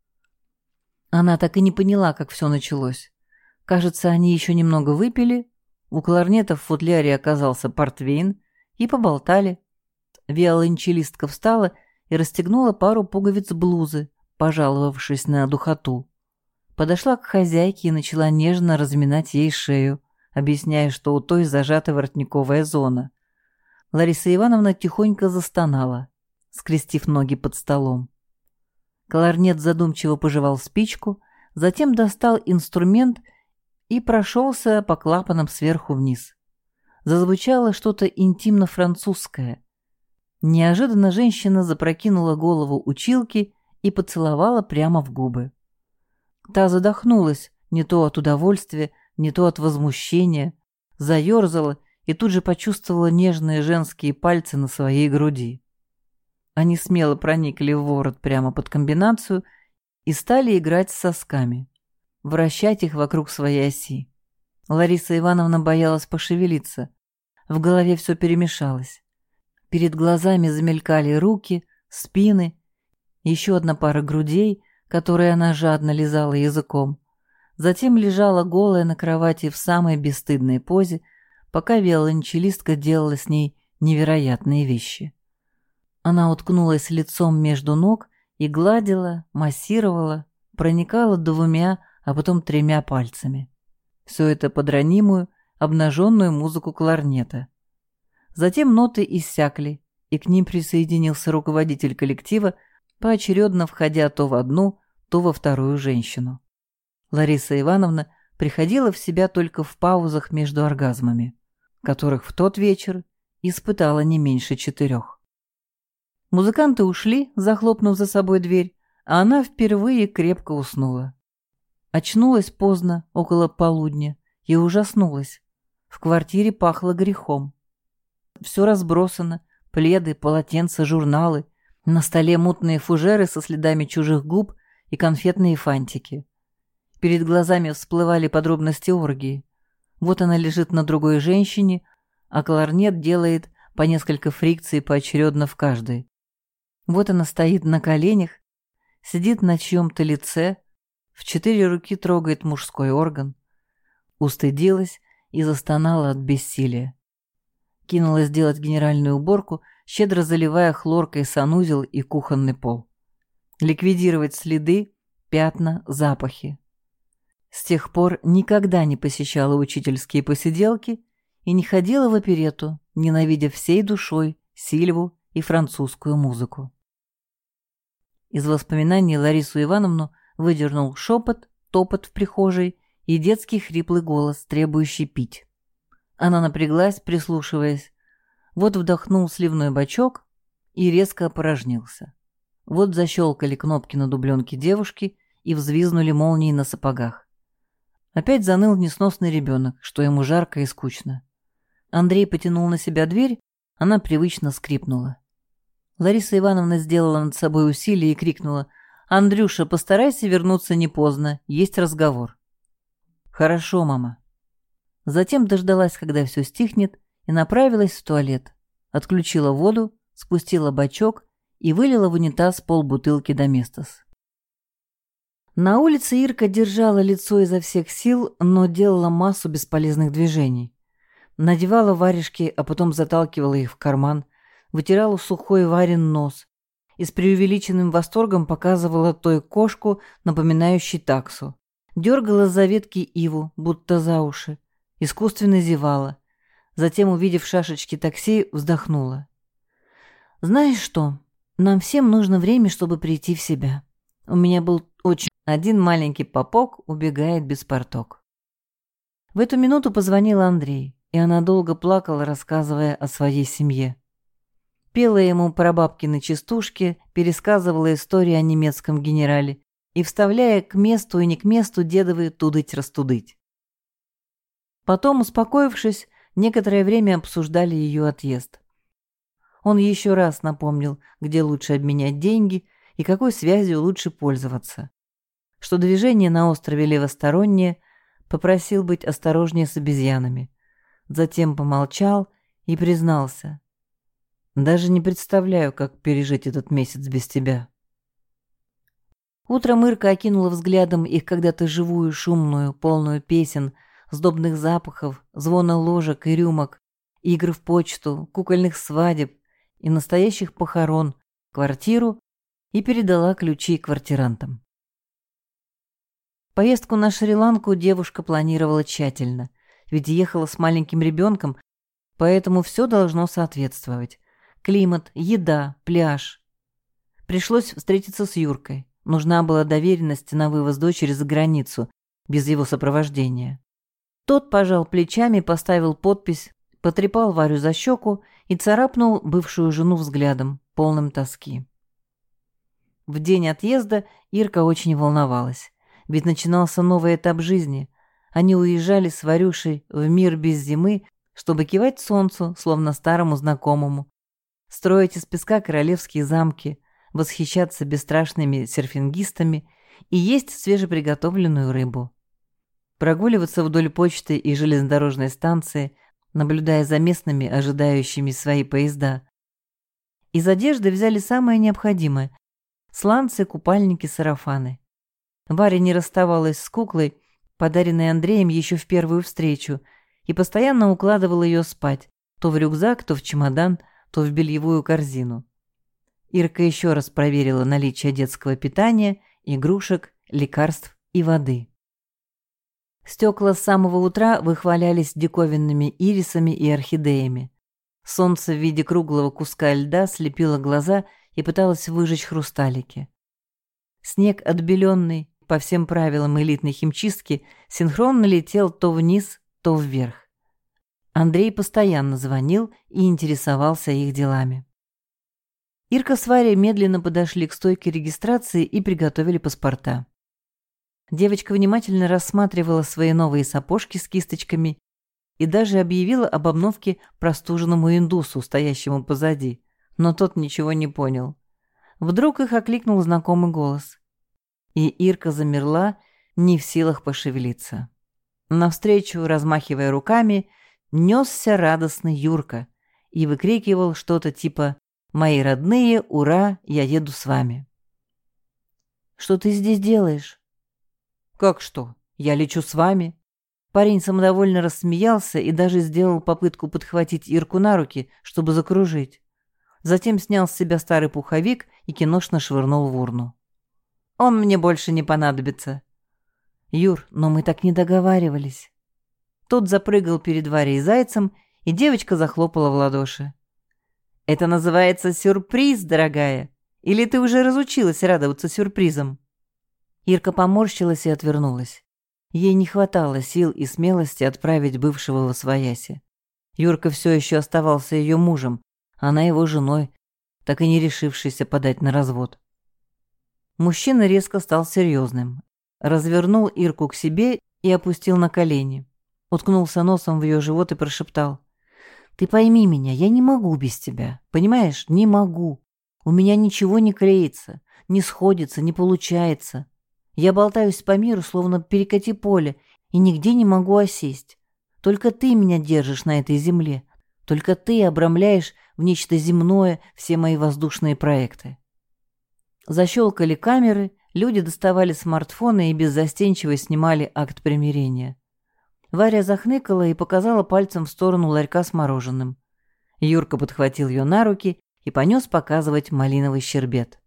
Она так и не поняла, как все началось. Кажется, они еще немного выпили, у кларнета в футляре оказался портвейн, и поболтали. Виолончелистка встала и расстегнула пару пуговиц блузы, пожаловавшись на духоту. Подошла к хозяйке и начала нежно разминать ей шею, объясняя, что у той зажата воротниковая зона. Лариса Ивановна тихонько застонала, скрестив ноги под столом. Кларнет задумчиво пожевал спичку, затем достал инструмент и прошелся по клапанам сверху вниз. Зазвучало что-то интимно-французское. Неожиданно женщина запрокинула голову училки и поцеловала прямо в губы. Та задохнулась, не то от удовольствия, не то от возмущения, заерзала и тут же почувствовала нежные женские пальцы на своей груди. Они смело проникли в ворот прямо под комбинацию и стали играть с сосками, вращать их вокруг своей оси. Лариса Ивановна боялась пошевелиться. В голове все перемешалось. Перед глазами замелькали руки, спины, еще одна пара грудей, которые она жадно лизала языком. Затем лежала голая на кровати в самой бесстыдной позе, пока виолончелистка делала с ней невероятные вещи. Она уткнулась лицом между ног и гладила, массировала, проникала двумя, а потом тремя пальцами. Все это под ранимую, обнаженную музыку кларнета. Затем ноты иссякли, и к ним присоединился руководитель коллектива, поочередно входя то в одну, то во вторую женщину. Лариса Ивановна приходила в себя только в паузах между оргазмами, которых в тот вечер испытала не меньше четырех. Музыканты ушли, захлопнув за собой дверь, а она впервые крепко уснула. Очнулась поздно, около полудня, и ужаснулась. В квартире пахло грехом. Все разбросано, пледы, полотенца, журналы, на столе мутные фужеры со следами чужих губ и конфетные фантики. Перед глазами всплывали подробности оргии. Вот она лежит на другой женщине, а кларнет делает по несколько фрикций поочередно в каждой. Вот она стоит на коленях, сидит на чьем-то лице, в четыре руки трогает мужской орган. Устыдилась и застонала от бессилия. Кинулась делать генеральную уборку, щедро заливая хлоркой санузел и кухонный пол. Ликвидировать следы, пятна, запахи. С тех пор никогда не посещала учительские посиделки и не ходила в оперетту, ненавидя всей душой Сильву и французскую музыку. Из воспоминаний Ларису Ивановну выдернул шепот, топот в прихожей и детский хриплый голос, требующий пить. Она напряглась, прислушиваясь. Вот вдохнул сливной бачок и резко опорожнился. Вот защелкали кнопки на дубленке девушки и взвизнули молнии на сапогах. Опять заныл несносный ребенок, что ему жарко и скучно. Андрей потянул на себя дверь, она привычно скрипнула. Лариса Ивановна сделала над собой усилие и крикнула: «Андрюша, постарайся вернуться не поздно, есть разговор». «Хорошо, мама». Затем дождалась, когда все стихнет, и направилась в туалет. Отключила воду, спустила бачок и вылила в унитаз полбутылки доместос. На улице Ирка держала лицо изо всех сил, но делала массу бесполезных движений. Надевала варежки, а потом заталкивала их в карман, вытирала сухой Варин нос и с преувеличенным восторгом показывала той кошку, напоминающей таксу. Дергала за ветки иву, будто за уши, искусственно зевала. Затем, увидев шашечки такси, вздохнула. «Знаешь что, нам всем нужно время, чтобы прийти в себя. У меня был очень... Один маленький попок убегает без порток». В эту минуту позвонил Андрей, и она долго плакала, рассказывая о своей семье. Пела ему про бабкины частушки, пересказывала истории о немецком генерале и вставляя к месту и не к месту дедовы тудыть-растудыть. Потом, успокоившись, некоторое время обсуждали ее отъезд. Он еще раз напомнил, где лучше обменять деньги, и какой связью лучше пользоваться. Что движение на острове левостороннее, попросил быть осторожнее с обезьянами. Затем помолчал и признался: «Даже не представляю, как пережить этот месяц без тебя». Утром Ирка окинула взглядом их когда-то живую, шумную, полную песен, сдобных запахов, звона ложек и рюмок, игр в почту, кукольных свадеб и настоящих похорон, квартиру и передала ключи квартирантам. Поездку на Шри-Ланку девушка планировала тщательно, ведь ехала с маленьким ребенком, поэтому все должно соответствовать. Климат, еда, пляж. Пришлось встретиться с Юркой. Нужна была доверенность на вывоз дочери за границу, без его сопровождения. Тот пожал плечами, поставил подпись, потрепал Варю за щеку и царапнул бывшую жену взглядом, полным тоски. В день отъезда Ирка очень волновалась, ведь начинался новый этап жизни. Они уезжали с Варюшей в мир без зимы, чтобы кивать солнцу, словно старому знакомому, строить из песка королевские замки, восхищаться бесстрашными серфингистами и есть свежеприготовленную рыбу. Прогуливаться вдоль почты и железнодорожной станции, наблюдая за местными, ожидающими свои поезда. Из одежды взяли самое необходимое – сланцы, купальники, сарафаны. Варя не расставалась с куклой, подаренной Андреем еще в первую встречу, и постоянно укладывала ее спать, то в рюкзак, то в чемодан, то в бельевую корзину. Ирка еще раз проверила наличие детского питания, игрушек, лекарств и воды. Стекла с самого утра выхвалялись диковинными ирисами и орхидеями. Солнце в виде круглого куска льда слепило глаза и пыталось выжечь хрусталики. Снег, отбеленный по всем правилам элитной химчистки, синхронно летел то вниз, то вверх. Андрей постоянно звонил и интересовался их делами. Ирка с Варей медленно подошли к стойке регистрации и приготовили паспорта. Девочка внимательно рассматривала свои новые сапожки с кисточками и даже объявила об обновке простуженному индусу, стоящему позади, но тот ничего не понял. Вдруг их окликнул знакомый голос, и Ирка замерла, не в силах пошевелиться. Навстречу, размахивая руками, несся радостный Юрка и выкрикивал что-то типа «Мои родные, ура, я еду с вами». «Что ты здесь делаешь?» «Как что? Я лечу с вами». Парень самодовольно рассмеялся и даже сделал попытку подхватить Ирку на руки, чтобы закружить. Затем снял с себя старый пуховик и киношно швырнул в урну. «Он мне больше не понадобится». «Юр, но мы так не договаривались». Тот запрыгал перед Варей зайцем, и девочка захлопала в ладоши. «Это называется сюрприз, дорогая. Или ты уже разучилась радоваться сюрпризам?» Ирка поморщилась и отвернулась. Ей не хватало сил и смелости отправить бывшего восвояси. Юрка все еще оставался ее мужем, она его женой, так и не решившейся подать на развод. Мужчина резко стал серьезным. Развернул Ирку к себе и опустил на колени. Уткнулся носом в ее живот и прошептал: «Ты пойми меня, я не могу без тебя. Понимаешь, не могу. У меня ничего не клеится, не сходится, не получается. Я болтаюсь по миру, словно перекати поле, и нигде не могу осесть. Только ты меня держишь на этой земле. Только ты обрамляешь в нечто земное все мои воздушные проекты». Защелкали камеры, люди доставали смартфоны и беззастенчиво снимали акт примирения. Варя захныкала и показала пальцем в сторону ларька с мороженым. Юрка подхватил ее на руки и понес показывать малиновый щербет.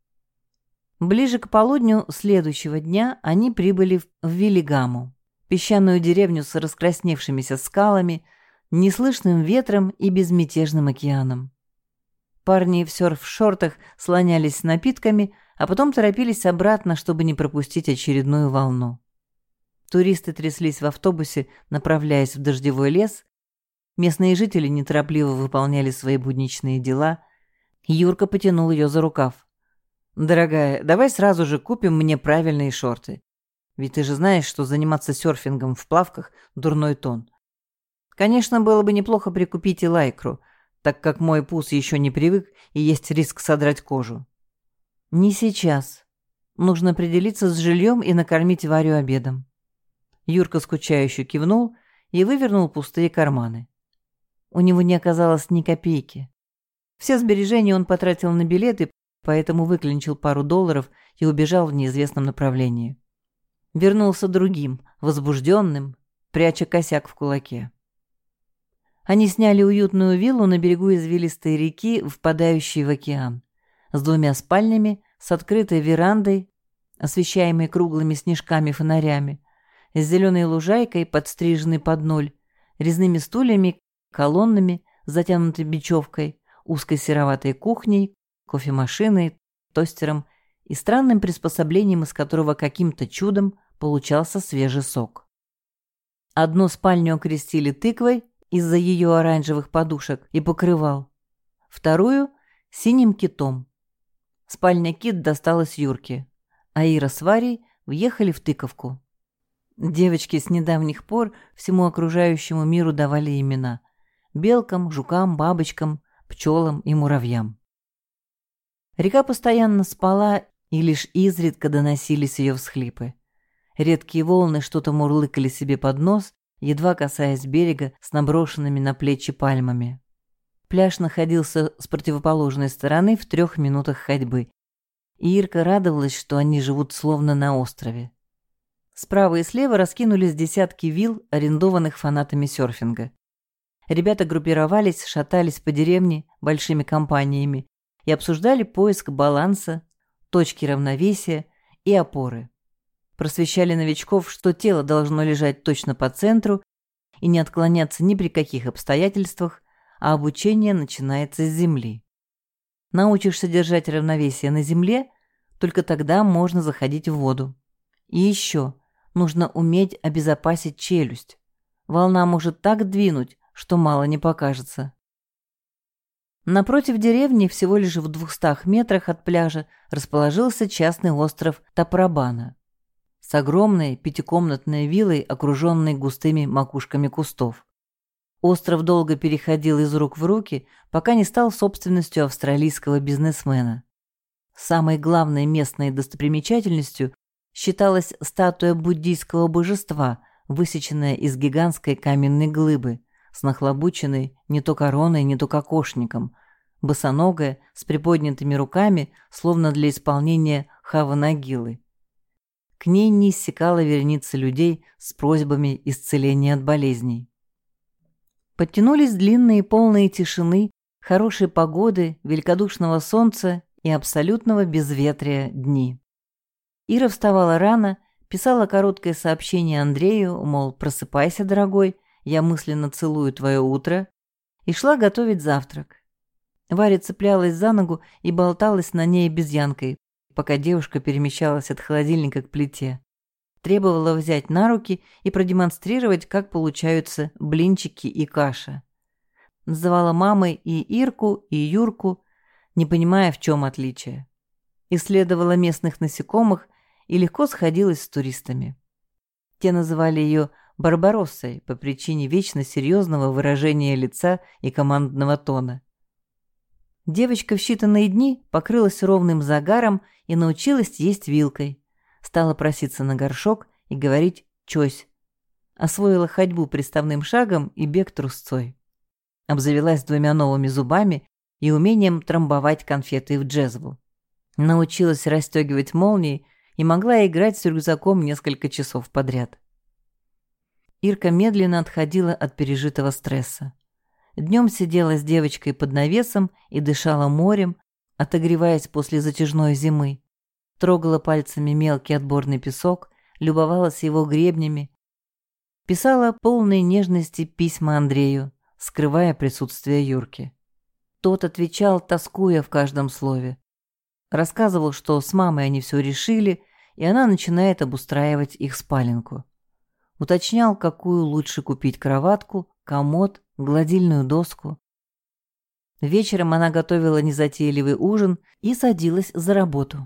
Ближе к полудню следующего дня они прибыли в Вилигаму, песчаную деревню с раскрасневшимися скалами, неслышным ветром и безмятежным океаном. Парни в серф-шортах слонялись с напитками, а потом торопились обратно, чтобы не пропустить очередную волну. Туристы тряслись в автобусе, направляясь в дождевой лес. Местные жители неторопливо выполняли свои будничные дела. Юрка потянул ее за рукав. «Дорогая, давай сразу же купим мне правильные шорты. Ведь ты же знаешь, что заниматься серфингом в плавках – дурной тон. Конечно, было бы неплохо прикупить и лайкру, так как мой пуз еще не привык и есть риск содрать кожу». «Не сейчас. Нужно определиться с жильем и накормить Варю обедом». Юрка скучающе кивнул и вывернул пустые карманы. У него не оказалось ни копейки. Все сбережения он потратил на билеты, поэтому выклинчил пару долларов и убежал в неизвестном направлении. Вернулся другим, возбужденным, пряча косяк в кулаке. Они сняли уютную виллу на берегу извилистой реки, впадающей в океан, с двумя спальнями, с открытой верандой, освещаемой круглыми снежками-фонарями, с зеленой лужайкой, подстриженной под ноль, резными стульями, колоннами, затянутой бечевкой, узкой сероватой кухней, кофемашиной, тостером и странным приспособлением, из которого каким-то чудом получался свежий сок. Одну спальню окрестили тыквой из-за ее оранжевых подушек и покрывал, вторую — синим китом. Спальня кит досталась Юрке, а Ира с Варей въехали в тыковку. Девочки с недавних пор всему окружающему миру давали имена — белкам, жукам, бабочкам, пчелам и муравьям. Река постоянно спала, и лишь изредка доносились ее всхлипы. Редкие волны что-то мурлыкали себе под нос, едва касаясь берега с наброшенными на плечи пальмами. Пляж находился с противоположной стороны в трех минутах ходьбы, и Ирка радовалась, что они живут словно на острове. Справа и слева раскинулись десятки вилл, арендованных фанатами серфинга. Ребята группировались, шатались по деревне большими компаниями и обсуждали поиск баланса, точки равновесия и опоры. Просвещали новичков, что тело должно лежать точно по центру и не отклоняться ни при каких обстоятельствах, а обучение начинается с земли. Научишься держать равновесие на земле, только тогда можно заходить в воду. И еще нужно уметь обезопасить челюсть. Волна может так двинуть, что мало не покажется. Напротив деревни, всего лишь в двухстах метрах от пляжа, расположился частный остров Тапрабана с огромной пятикомнатной виллой, окруженной густыми макушками кустов. Остров долго переходил из рук в руки, пока не стал собственностью австралийского бизнесмена. Самой главной местной достопримечательностью считалась статуя буддийского божества, высеченная из гигантской каменной глыбы, с нахлобученной не то короной, не то кокошником, босоногая, с приподнятыми руками, словно для исполнения хава-нагилы. К ней не иссякала вереница людей с просьбами исцеления от болезней. Подтянулись длинные, полные тишины, хорошей погоды, великодушного солнца и абсолютного безветрия дни. Ира вставала рано, писала короткое сообщение Андрею, мол, просыпайся, дорогой, я мысленно целую твое утро, и шла готовить завтрак. Варя цеплялась за ногу и болталась на ней обезьянкой, пока девушка перемещалась от холодильника к плите. Требовала взять на руки и продемонстрировать, как получаются блинчики и каша. Называла мамой и Ирку, и Юрку, не понимая, в чем отличие. Исследовала местных насекомых и легко сходилась с туристами. Те называли ее Барбароссой по причине вечно серьезного выражения лица и командного тона. Девочка в считанные дни покрылась ровным загаром и научилась есть вилкой. Стала проситься на горшок и говорить «чось». Освоила ходьбу приставным шагом и бег трусцой. Обзавелась двумя новыми зубами и умением трамбовать конфеты в джезву. Научилась расстегивать молнии и могла играть с рюкзаком несколько часов подряд. Ирка медленно отходила от пережитого стресса. Днем сидела с девочкой под навесом и дышала морем, отогреваясь после затяжной зимы. Трогала пальцами мелкий отборный песок, любовалась его гребнями. Писала полные нежности письма Андрею, скрывая присутствие Юрки. Тот отвечал, тоскуя в каждом слове. Рассказывал, что с мамой они все решили, и она начинает обустраивать их спаленку. Уточнял, какую лучше купить кроватку, комод, гладильную доску. Вечером она готовила незатейливый ужин и садилась за работу.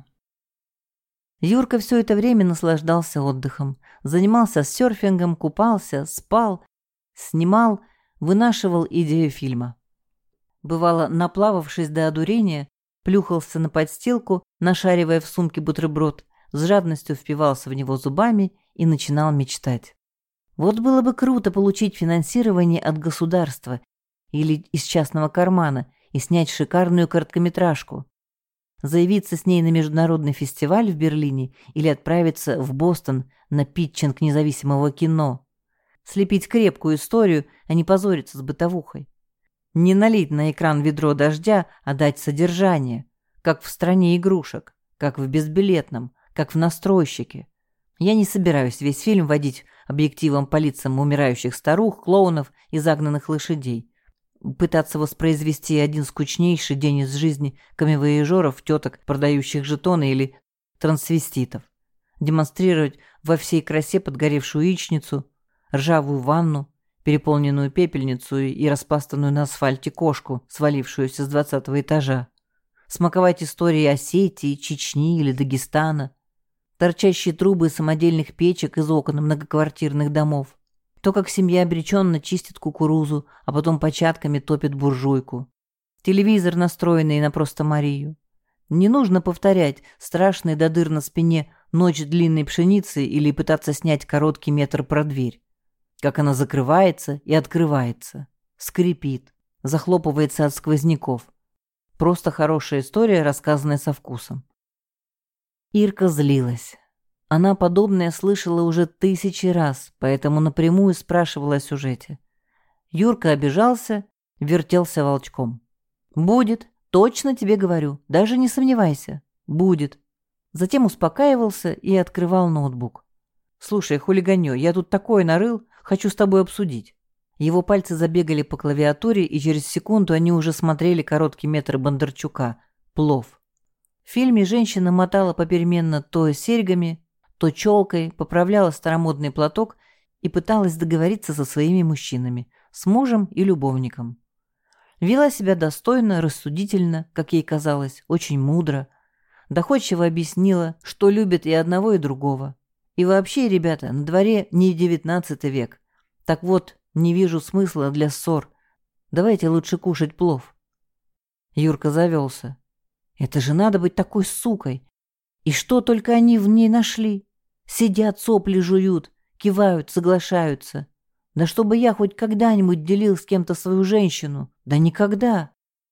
Юрка все это время наслаждался отдыхом, занимался серфингом, купался, спал, снимал, вынашивал идею фильма. Бывало, наплававшись до одурения, плюхался на подстилку, нашаривая в сумке бутерброд, с жадностью впивался в него зубами и начинал мечтать. Вот было бы круто получить финансирование от государства или из частного кармана и снять шикарную короткометражку. Заявиться с ней на международный фестиваль в Берлине или отправиться в Бостон на питчинг независимого кино. Слепить крепкую историю, а не позориться с бытовухой. Не налить на экран ведро дождя, а дать содержание, как в «Стране игрушек», как в «Безбилетном», как в «Настройщике». Я не собираюсь весь фильм водить объективом по лицам умирающих старух, клоунов и загнанных лошадей. Пытаться воспроизвести один скучнейший день из жизни камевояжеров, теток, продающих жетоны или трансвеститов. Демонстрировать во всей красе подгоревшую яичницу, ржавую ванну, переполненную пепельницу и распластанную на асфальте кошку, свалившуюся с двадцатого этажа. Смаковать истории Осетии, Чечни или Дагестана. Торчащие трубы самодельных печек из окон многоквартирных домов. То, как семья обреченно чистит кукурузу, а потом початками топит буржуйку. Телевизор, настроенный на просто Марию. Не нужно повторять страшный до дыр на спине «Ночь длинной пшеницы» или пытаться снять короткий метр про дверь. Как она закрывается и открывается, скрипит, захлопывается от сквозняков. Просто хорошая история, рассказанная со вкусом. Ирка злилась. Она подобное слышала уже тысячи раз, поэтому напрямую спрашивала о сюжете. Юрка обижался, вертелся волчком. «Будет, точно тебе говорю, даже не сомневайся, будет». Затем успокаивался и открывал ноутбук. «Слушай, хулиганё, я тут такое нарыл, хочу с тобой обсудить». Его пальцы забегали по клавиатуре, и через секунду они уже смотрели короткий метр Бондарчука «Плов». В фильме женщина мотала попеременно то серьгами, то челкой, поправляла старомодный платок и пыталась договориться со своими мужчинами, с мужем и любовником. Вела себя достойно, рассудительно, как ей казалось, очень мудро. Доходчиво объяснила, что любит и одного, и другого. И вообще, ребята, на дворе не девятнадцатый век. Так вот, не вижу смысла для ссор. Давайте лучше кушать плов. Юрка завелся. Это же надо быть такой сукой. И что только они в ней нашли? Сидят, сопли жуют, кивают, соглашаются. Да чтобы я хоть когда-нибудь делил с кем-то свою женщину. Да никогда.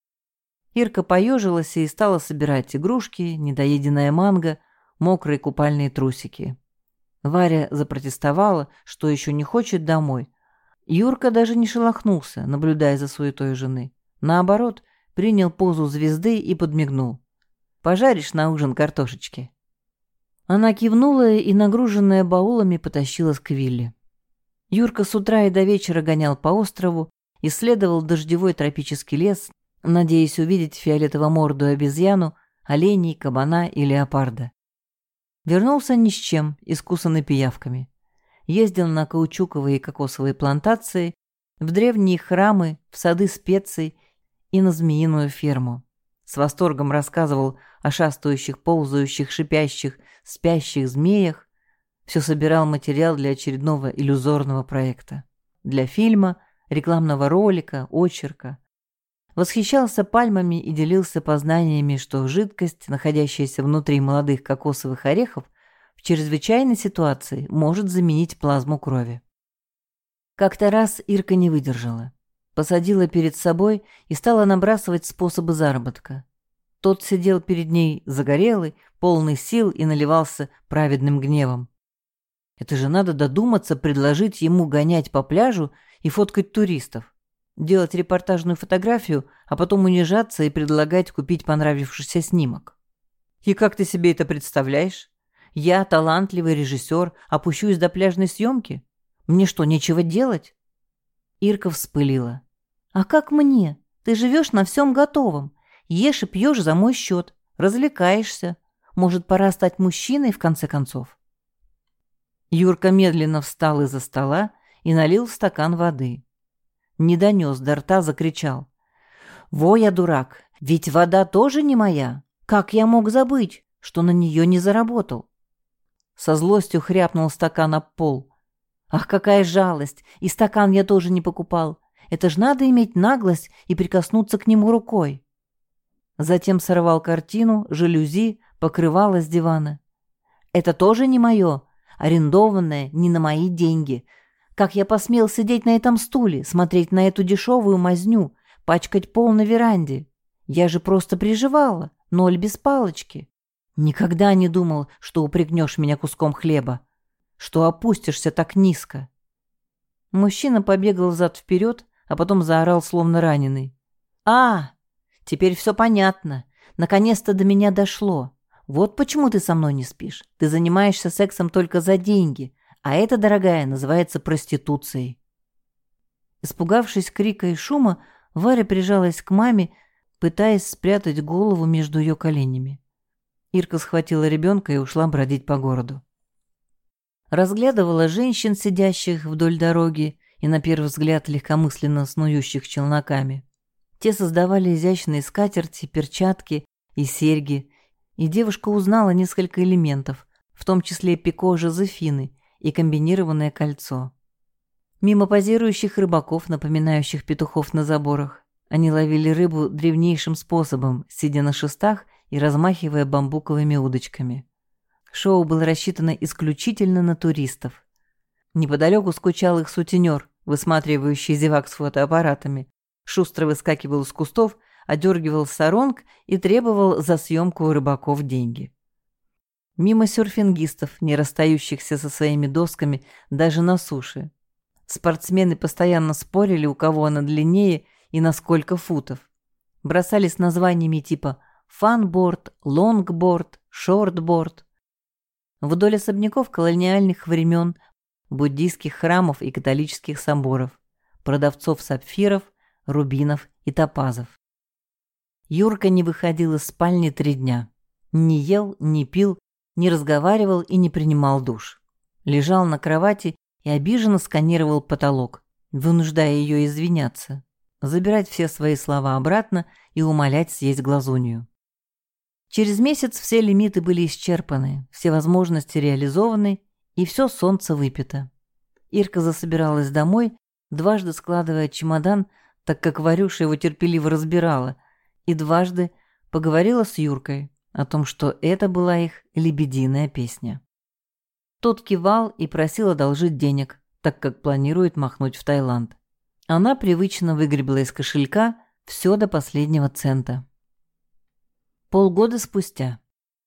Ирка поежилась и стала собирать игрушки, недоеденная манго, мокрые купальные трусики. Варя запротестовала, что еще не хочет домой. Юрка даже не шелохнулся, наблюдая за суетой жены. Наоборот, принял позу звезды и подмигнул. «Пожаришь на ужин картошечки?» Она кивнула и, нагруженная баулами, потащилась к вилле. Юрка с утра и до вечера гонял по острову, исследовал дождевой тропический лес, надеясь увидеть фиолетово-мордую обезьяну, оленей, кабана и леопарда. Вернулся ни с чем, искусанный пиявками. Ездил на каучуковые и кокосовые плантации, в древние храмы, в сады специй и на змеиную ферму. С восторгом рассказывал о шастающих, ползающих, шипящих, спящих змеях. Все собирал материал для очередного иллюзорного проекта. Для фильма, рекламного ролика, очерка. Восхищался пальмами и делился познаниями, что жидкость, находящаяся внутри молодых кокосовых орехов, в чрезвычайной ситуации может заменить плазму крови. Как-то раз Ирка не выдержала. Посадила перед собой и стала набрасывать способы заработка. Тот сидел перед ней загорелый, полный сил и наливался праведным гневом. Это же надо додуматься предложить ему гонять по пляжу и фоткать туристов. Делать репортажную фотографию, а потом унижаться и предлагать купить понравившийся снимок. И как ты себе это представляешь? Я, талантливый режиссер, опущусь до пляжной съемки? Мне что, нечего делать? Ирка вспылила. А как мне? Ты живешь на всем готовом. Ешь и пьешь за мой счет. Развлекаешься. Может, пора стать мужчиной, в конце концов? Юрка медленно встал из-за стола и налил в стакан воды. Не донес до рта, закричал. «Во, я дурак, ведь вода тоже не моя. Как я мог забыть, что на нее не заработал?» Со злостью хряпнул стакан об пол. «Ах, какая жалость! И стакан я тоже не покупал. Это ж надо иметь наглость и прикоснуться к нему рукой». Затем сорвал картину, жалюзи, покрывало с дивана. «Это тоже не мое, арендованное не на мои деньги. Как я посмел сидеть на этом стуле, смотреть на эту дешевую мазню, пачкать пол на веранде? Я же просто приживала, ноль без палочки. Никогда не думал, что упрекнешь меня куском хлеба, что опустишься так низко». Мужчина побегал взад-вперед, а потом заорал, словно раненый. «А, теперь все понятно. Наконец-то до меня дошло. Вот почему ты со мной не спишь. Ты занимаешься сексом только за деньги, а это, дорогая, называется проституцией». Испугавшись крика и шума, Варя прижалась к маме, пытаясь спрятать голову между ее коленями. Ирка схватила ребенка и ушла бродить по городу. Разглядывала женщин, сидящих вдоль дороги и, на первый взгляд, легкомысленно снующих челноками. Те создавали изящные скатерти, перчатки и серьги, и девушка узнала несколько элементов, в том числе пико Жозефины и комбинированное кольцо. Мимо позирующих рыбаков, напоминающих петухов на заборах, они ловили рыбу древнейшим способом, сидя на шестах и размахивая бамбуковыми удочками. Шоу было рассчитано исключительно на туристов. Неподалеку скучал их сутенер, высматривающий зевак с фотоаппаратами, шустро выскакивал из кустов, одергивал саронг и требовал за съемку у рыбаков деньги. Мимо серфингистов, не расстающихся со своими досками даже на суше. Спортсмены постоянно спорили, у кого она длиннее и на сколько футов. Бросались названиями типа «фанборд», «лонгборд», «шортборд». Вдоль особняков колониальных времен, буддийских храмов и католических соборов, продавцов сапфиров, рубинов и топазов. Юрка не выходил из спальни три дня. Не ел, не пил, не разговаривал и не принимал душ. Лежал на кровати и обиженно сканировал потолок, вынуждая ее извиняться, забирать все свои слова обратно и умолять съесть глазунью. Через месяц все лимиты были исчерпаны, все возможности реализованы, и все солнце выпито. Ирка засобиралась домой, дважды складывая чемодан, так как Варюша его терпеливо разбирала, и дважды поговорила с Юркой о том, что это была их лебединая песня. Тот кивал и просил одолжить денег, так как планирует махнуть в Таиланд. Она привычно выгребла из кошелька все до последнего цента. Полгода спустя.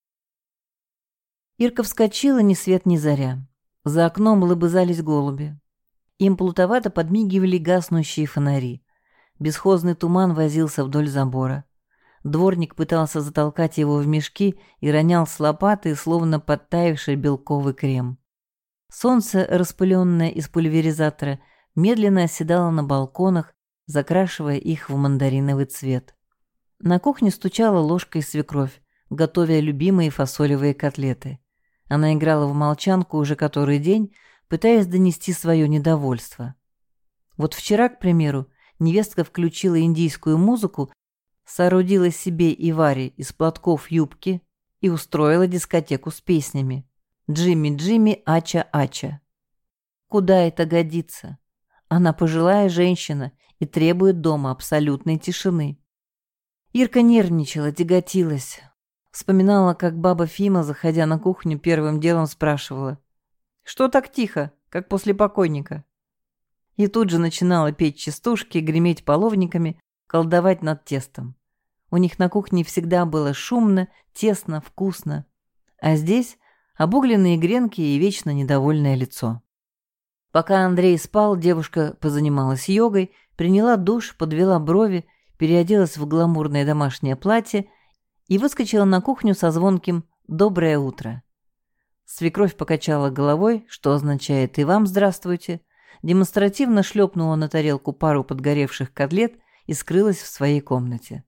Ирка вскочила ни свет ни заря. За окном лыбызались голуби. Им плутовато подмигивали гаснущие фонари. Бесхозный туман возился вдоль забора. Дворник пытался затолкать его в мешки и ронял с лопаты, словно подтаявший белковый крем. Солнце, распыленное из пульверизатора, медленно оседало на балконах, закрашивая их в мандариновый цвет. На кухне стучала ложкой свекровь, готовя любимые фасолевые котлеты. Она играла в молчанку уже который день, пытаясь донести свое недовольство. Вот вчера, к примеру, невестка включила индийскую музыку, соорудила себе и Варе из платков юбки и устроила дискотеку с песнями «Джимми, Джимми, Ача, Ача». Куда это годится? Она пожилая женщина и требует дома абсолютной тишины. Ирка нервничала, тяготилась. Вспоминала, как баба Фима, заходя на кухню, первым делом спрашивала: «Что так тихо, как после покойника?» И тут же начинала петь частушки, греметь половниками, колдовать над тестом. У них на кухне всегда было шумно, тесно, вкусно. А здесь обугленные гренки и вечно недовольное лицо. Пока Андрей спал, девушка позанималась йогой, приняла душ, подвела брови, переоделась в гламурное домашнее платье и выскочила на кухню со звонким «Доброе утро». Свекровь покачала головой, что означает «И вам здравствуйте», демонстративно шлепнула на тарелку пару подгоревших котлет и скрылась в своей комнате.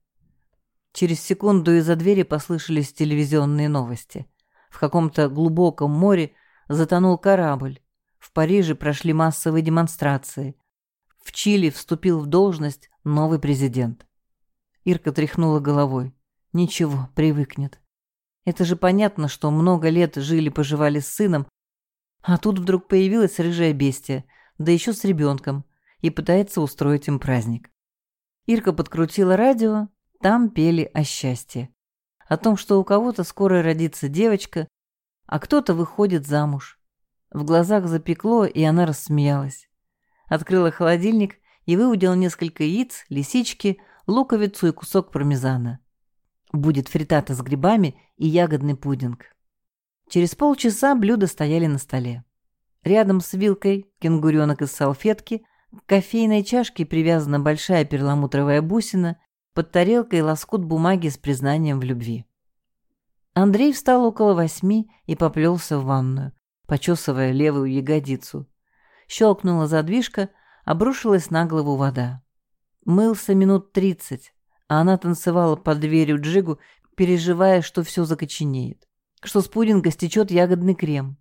Через секунду из-за двери послышались телевизионные новости. В каком-то глубоком море затонул корабль. В Париже прошли массовые демонстрации. В Чили вступил в должность новый президент. Ирка тряхнула головой. Ничего, привыкнет. Это же понятно, что много лет жили-поживали с сыном, а тут вдруг появилась рыжая бестия, да еще с ребенком, и пытается устроить им праздник. Ирка подкрутила радио, Там пели о счастье. О том, что у кого-то скоро родится девочка, а кто-то выходит замуж. В глазах запекло, и она рассмеялась. Открыла холодильник и выудила несколько яиц, лисички, луковицу и кусок пармезана. Будет фриттата с грибами и ягодный пудинг. Через полчаса блюда стояли на столе. Рядом с вилкой кенгуренок из салфетки, к кофейной чашке привязана большая перламутровая бусина, под тарелкой лоскут бумаги с признанием в любви. Андрей встал около восьми и поплелся в ванную, почесывая левую ягодицу. Щелкнула задвижка, обрушилась на голову вода. Мылся минут тридцать, а она танцевала под дверью джигу, переживая, что все закоченеет, что с пудинга стечет ягодный крем.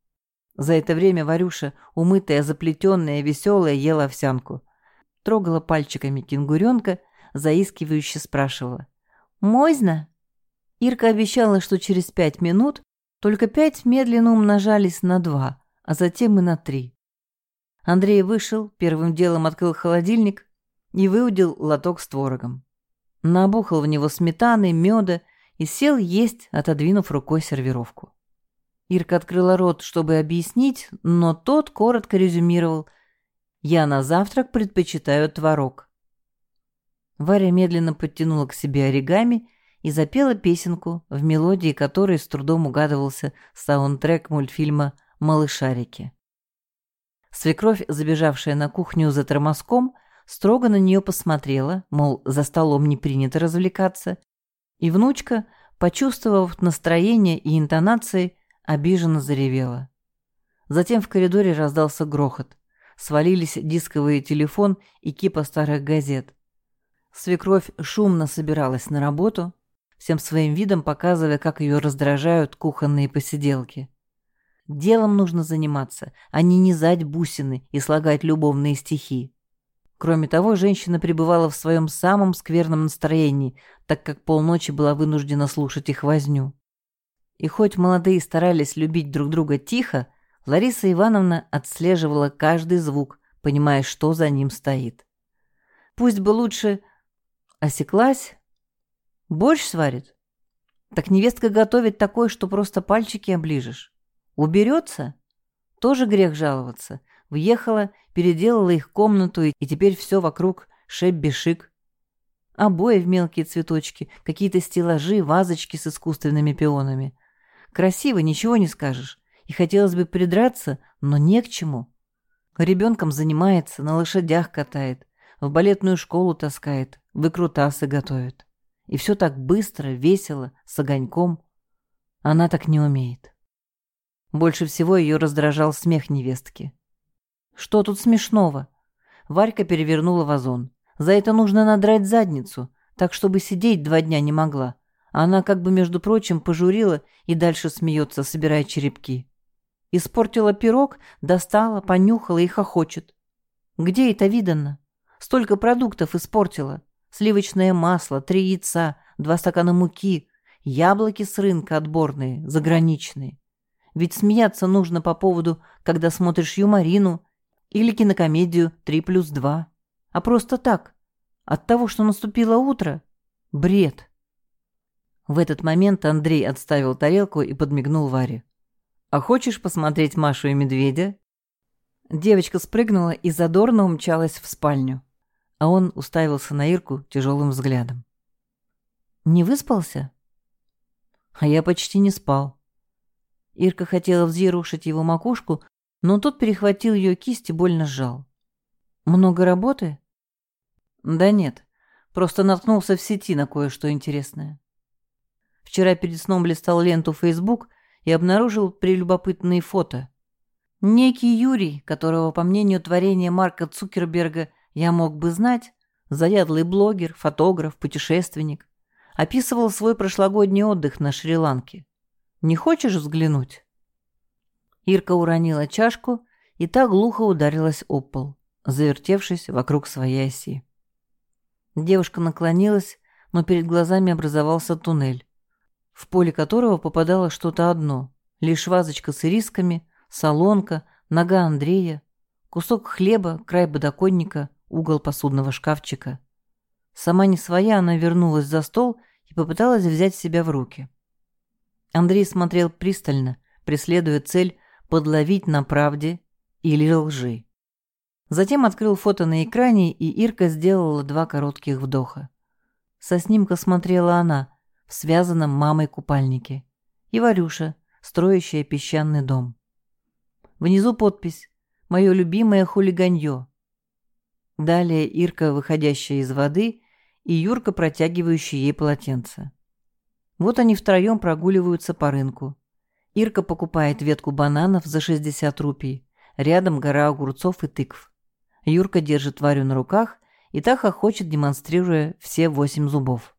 За это время Варюша, умытая, заплетенная, веселая, ела овсянку. Трогала пальчиками кенгуренка, заискивающе спрашивала: «Можно?» Ирка обещала, что через пять минут, только пять медленно умножались на два, а затем и на три. Андрей вышел, первым делом открыл холодильник и выудил лоток с творогом. Набухал в него сметаны, меда и сел есть, отодвинув рукой сервировку. Ирка открыла рот, чтобы объяснить, но тот коротко резюмировал: «Я на завтрак предпочитаю творог». Варя медленно подтянула к себе оригами и запела песенку, в мелодии которой с трудом угадывался саундтрек мультфильма «Малышарики». Свекровь, забежавшая на кухню за тормозком, строго на нее посмотрела, мол, за столом не принято развлекаться, и внучка, почувствовав настроение и интонации, обиженно заревела. Затем в коридоре раздался грохот. Свалились дисковый телефон и кипа старых газет. Свекровь шумно собиралась на работу, всем своим видом показывая, как ее раздражают кухонные посиделки. Делом нужно заниматься, а не низать бусины и слагать любовные стихи. Кроме того, женщина пребывала в своем самом скверном настроении, так как полночи была вынуждена слушать их возню. И хоть молодые старались любить друг друга тихо, Лариса Ивановна отслеживала каждый звук, понимая, что за ним стоит. Пусть бы лучше... Осеклась? Борщ сварит? Так невестка готовит такое, что просто пальчики оближешь. Уберется? Тоже грех жаловаться. Въехала, переделала их комнату, и теперь все вокруг шебби-шик. Обои в мелкие цветочки, какие-то стеллажи, вазочки с искусственными пионами. Красиво, ничего не скажешь. И хотелось бы придраться, но не к чему. Ребенком занимается, на лошадях катает, в балетную школу таскает, выкрутасы готовит. И все так быстро, весело, с огоньком. Она так не умеет. Больше всего ее раздражал смех невестки. Что тут смешного? Варька перевернула вазон. За это нужно надрать задницу, так чтобы сидеть два дня не могла. А она как бы, между прочим, пожурила и дальше смеется, собирая черепки. Испортила пирог, достала, понюхала и хохочет. Где это видано? Столько продуктов испортила. Сливочное масло, три яйца, два стакана муки, яблоки с рынка отборные, заграничные. Ведь смеяться нужно по поводу, когда смотришь юморину или кинокомедию «три плюс два». А просто так, от того, что наступило утро, бред. В этот момент Андрей отставил тарелку и подмигнул Варе. «А хочешь посмотреть Машу и медведя?» Девочка спрыгнула и задорно умчалась в спальню, а он уставился на Ирку тяжелым взглядом. «Не выспался?» «А я почти не спал». Ирка хотела взъерушить его макушку, но тот перехватил ее кисть и больно сжал. «Много работы?» «Да нет, просто наткнулся в сети на кое-что интересное. Вчера перед сном листал ленту Facebook и обнаружил прелюбопытные фото. Некий Юрий, которого, по мнению творения Марка Цукерберга, я мог бы знать, заядлый блогер, фотограф, путешественник, описывал свой прошлогодний отдых на Шри-Ланке. Не хочешь взглянуть?» Ирка уронила чашку, и та глухо ударилась об пол, завертевшись вокруг своей оси. Девушка наклонилась, но перед глазами образовался туннель, в поле которого попадало что-то одно, лишь вазочка с ирисками, солонка, нога Андрея, кусок хлеба, край подоконника, угол посудного шкафчика. Сама не своя, она вернулась за стол и попыталась взять себя в руки. Андрей смотрел пристально, преследуя цель подловить на правде или лжи. Затем открыл фото на экране, и Ирка сделала два коротких вдоха. Со снимка смотрела она в связанном мамой купальнике и Варюша, строящая песчаный дом. Внизу подпись «Мое любимое хулиганье». Далее Ирка, выходящая из воды, и Юрка, протягивающий ей полотенце. Вот они втроем прогуливаются по рынку. Ирка покупает ветку бананов за шестьдесят рупий. Рядом гора огурцов и тыкв. Юрка держит Варю на руках, и та хохочет, демонстрируя все восемь зубов.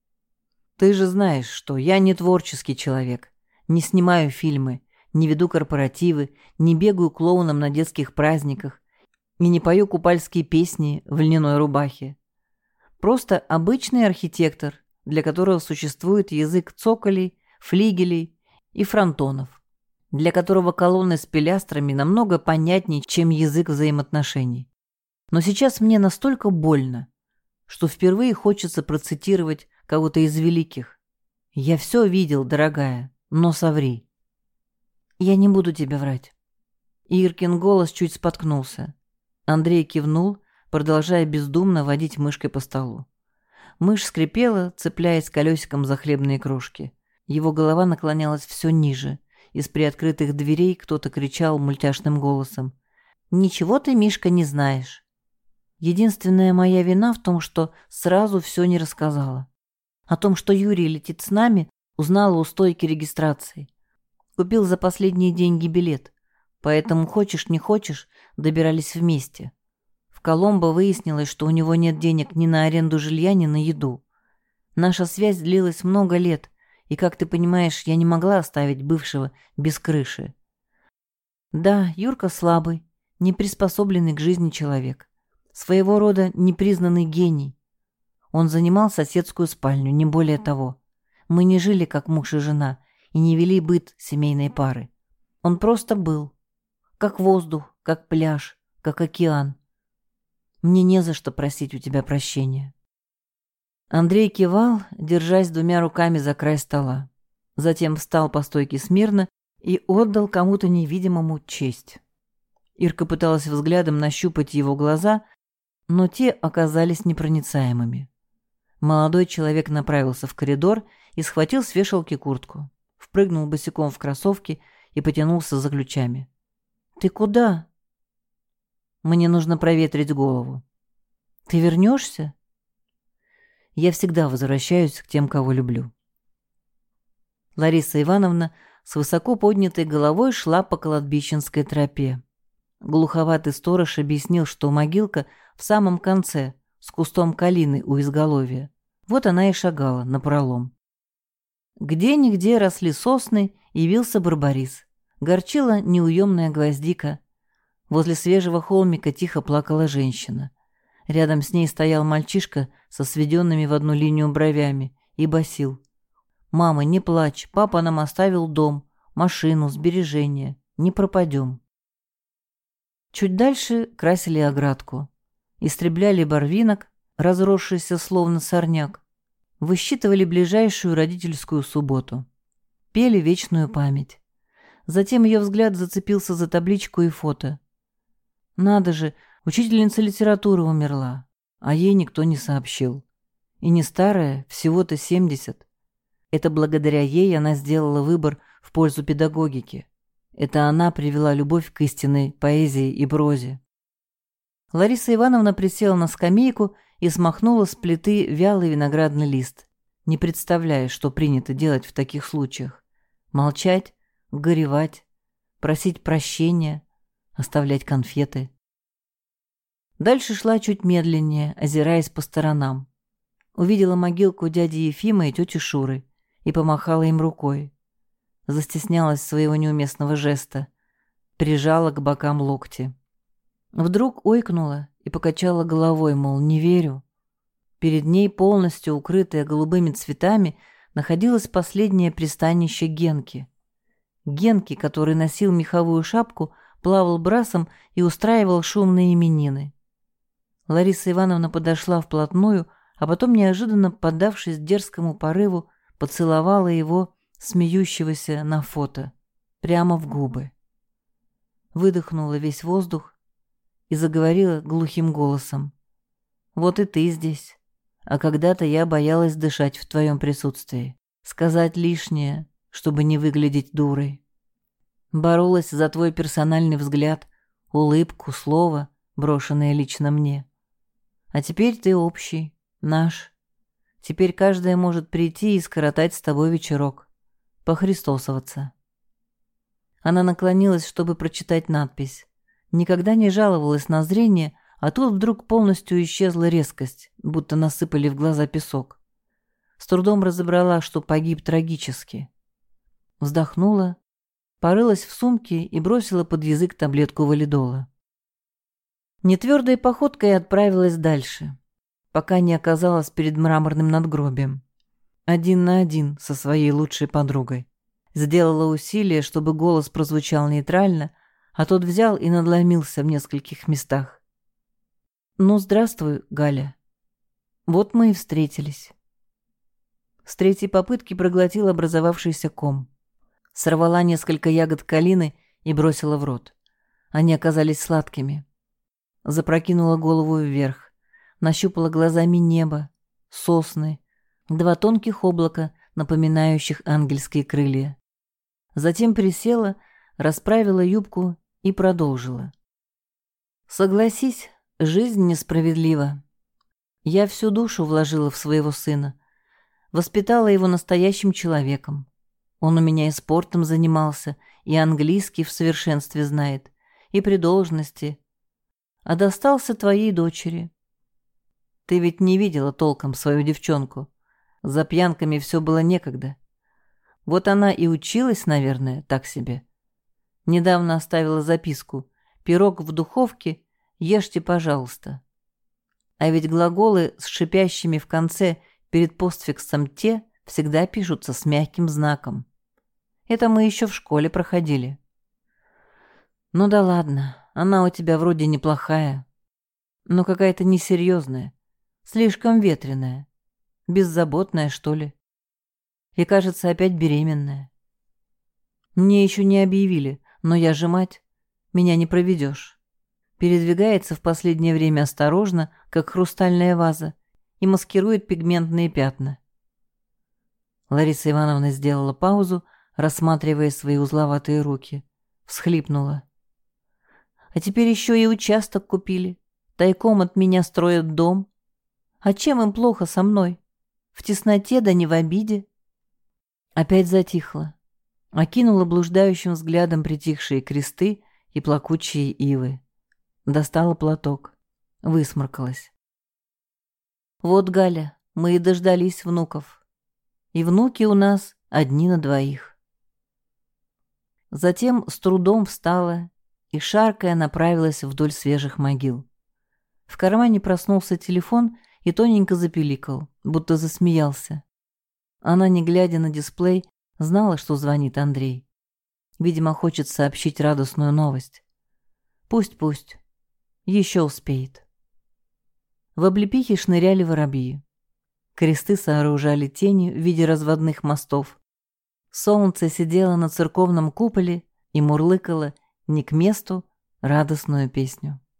«Ты же знаешь, что я не творческий человек. Не снимаю фильмы, не веду корпоративы, не бегаю клоуном на детских праздниках и не пою купальские песни в льняной рубахе. Просто обычный архитектор, для которого существует язык цоколей, флигелей и фронтонов, для которого колонны с пилястрами намного понятнее, чем язык взаимоотношений. Но сейчас мне настолько больно, что впервые хочется процитировать кого-то из великих. Я все видел, дорогая, но соври». «Я не буду тебе врать». Иркин голос чуть споткнулся. Андрей кивнул, продолжая бездумно водить мышкой по столу. Мышь скрипела, цепляясь колесиком за хлебные крошки. Его голова наклонялась все ниже. Из приоткрытых дверей кто-то кричал мультяшным голосом: «Ничего ты, Мишка, не знаешь». Единственная моя вина в том, что сразу все не рассказала. О том, что Юрий летит с нами, узнала у стойки регистрации. Купил за последние деньги билет, поэтому, хочешь не хочешь, добирались вместе. В Коломбо выяснилось, что у него нет денег ни на аренду жилья, ни на еду. Наша связь длилась много лет, и, как ты понимаешь, я не могла оставить бывшего без крыши. Да, Юрка слабый, неприспособленный к жизни человек. Своего рода непризнанный гений. Он занимал соседскую спальню, не более того. Мы не жили как муж и жена и не вели быт семейной пары. Он просто был. Как воздух, как пляж, как океан. Мне не за что просить у тебя прощения». Андрей кивал, держась двумя руками за край стола. Затем встал по стойке смирно и отдал кому-то невидимому честь. Ирка пыталась взглядом нащупать его глаза, но те оказались непроницаемыми. Молодой человек направился в коридор и схватил с вешалки куртку, впрыгнул босиком в кроссовки и потянулся за ключами. «Ты куда?» «Мне нужно проветрить голову». «Ты вернешься?» «Я всегда возвращаюсь к тем, кого люблю». Лариса Ивановна с высоко поднятой головой шла по кладбищенской тропе. Глуховатый сторож объяснил, что могилка в самом конце, с кустом калины у изголовья. Вот она и шагала напролом. Где-нигде росли сосны, явился барбарис. Горчила неуемная гвоздика. Возле свежего холмика тихо плакала женщина. Рядом с ней стоял мальчишка со сведенными в одну линию бровями и басил: «Мама, не плачь, папа нам оставил дом, машину, сбережения. Не пропадем». Чуть дальше красили оградку. Истребляли барвинок, разросшийся словно сорняк. Высчитывали ближайшую родительскую субботу. Пели вечную память. Затем ее взгляд зацепился за табличку и фото. Надо же, учительница литературы умерла, а ей никто не сообщил. И не старая, всего-то семьдесят. Это благодаря ей она сделала выбор в пользу педагогики. Это она привела любовь к истинной поэзии и прозе. Лариса Ивановна присела на скамейку и смахнула с плиты вялый виноградный лист, не представляя, что принято делать в таких случаях. Молчать, горевать, просить прощения, оставлять конфеты. Дальше шла чуть медленнее, озираясь по сторонам. Увидела могилку дяди Ефима и тети Шуры и помахала им рукой. Застеснялась своего неуместного жеста, прижала к бокам локти. Вдруг ойкнула и покачала головой, мол, не верю. Перед ней, полностью укрытая голубыми цветами, находилось последнее пристанище Генки. Генки, который носил меховую шапку, плавал брасом и устраивал шумные именины. Лариса Ивановна подошла вплотную, а потом, неожиданно поддавшись дерзкому порыву, поцеловала его, смеющегося на фото, прямо в губы. Выдохнула весь воздух и заговорила глухим голосом. «Вот и ты здесь. А когда-то я боялась дышать в твоем присутствии, сказать лишнее, чтобы не выглядеть дурой. Боролась за твой персональный взгляд, улыбку, слово, брошенное лично мне. А теперь ты общий, наш. Теперь каждая может прийти и скоротать с тобой вечерок, похристосоваться». Она наклонилась, чтобы прочитать надпись. Никогда не жаловалась на зрение, а тут вдруг полностью исчезла резкость, будто насыпали в глаза песок. С трудом разобрала, что погиб трагически. Вздохнула, порылась в сумке и бросила под язык таблетку валидола. Нетвердой походкой отправилась дальше, пока не оказалась перед мраморным надгробием. Один на один со своей лучшей подругой. Сделала усилие, чтобы голос прозвучал нейтрально, а тот взял и надломился в нескольких местах. «Ну, здравствуй, Галя. Вот мы и встретились». С третьей попытки проглотила образовавшийся ком. Сорвала несколько ягод калины и бросила в рот. Они оказались сладкими. Запрокинула голову вверх, нащупала глазами небо, сосны, два тонких облака, напоминающих ангельские крылья. Затем присела, расправила юбку и продолжила. «Согласись, жизнь несправедлива. Я всю душу вложила в своего сына, воспитала его настоящим человеком. Он у меня и спортом занимался, и английский в совершенстве знает, и при должности. А достался твоей дочери. Ты ведь не видела толком свою девчонку. За пьянками все было некогда. Вот она и училась, наверное, так себе. Недавно оставила записку: «Пирог в духовке, ешьте, пожалуйста». А ведь глаголы с шипящими в конце перед постфиксом «те» всегда пишутся с мягким знаком. Это мы еще в школе проходили. Ну да ладно, она у тебя вроде неплохая, но какая-то несерьезная, слишком ветреная, беззаботная, что ли. И, кажется, опять беременная. Мне еще не объявили, но я же мать, меня не проведешь. Передвигается в последнее время осторожно, как хрустальная ваза, и маскирует пигментные пятна. Лариса Ивановна сделала паузу, рассматривая свои узловатые руки. Всхлипнула. А теперь еще и участок купили. Тайком от меня строят дом. А чем им плохо со мной? В тесноте, да не в обиде. Опять затихла. Окинула блуждающим взглядом притихшие кресты и плакучие ивы. Достала платок. Высморкалась. Вот, Галя, мы и дождались внуков. И внуки у нас одни на двоих. Затем с трудом встала и, шаркая, направилась вдоль свежих могил. В кармане проснулся телефон и тоненько запиликал, будто засмеялся. Она, не глядя на дисплей, знала, что звонит Андрей. Видимо, хочет сообщить радостную новость. Пусть-пусть. Еще успеет. В облепихе шныряли воробьи. Кресты сооружали тени в виде разводных мостов. Солнце сидело на церковном куполе и мурлыкало не к месту радостную песню.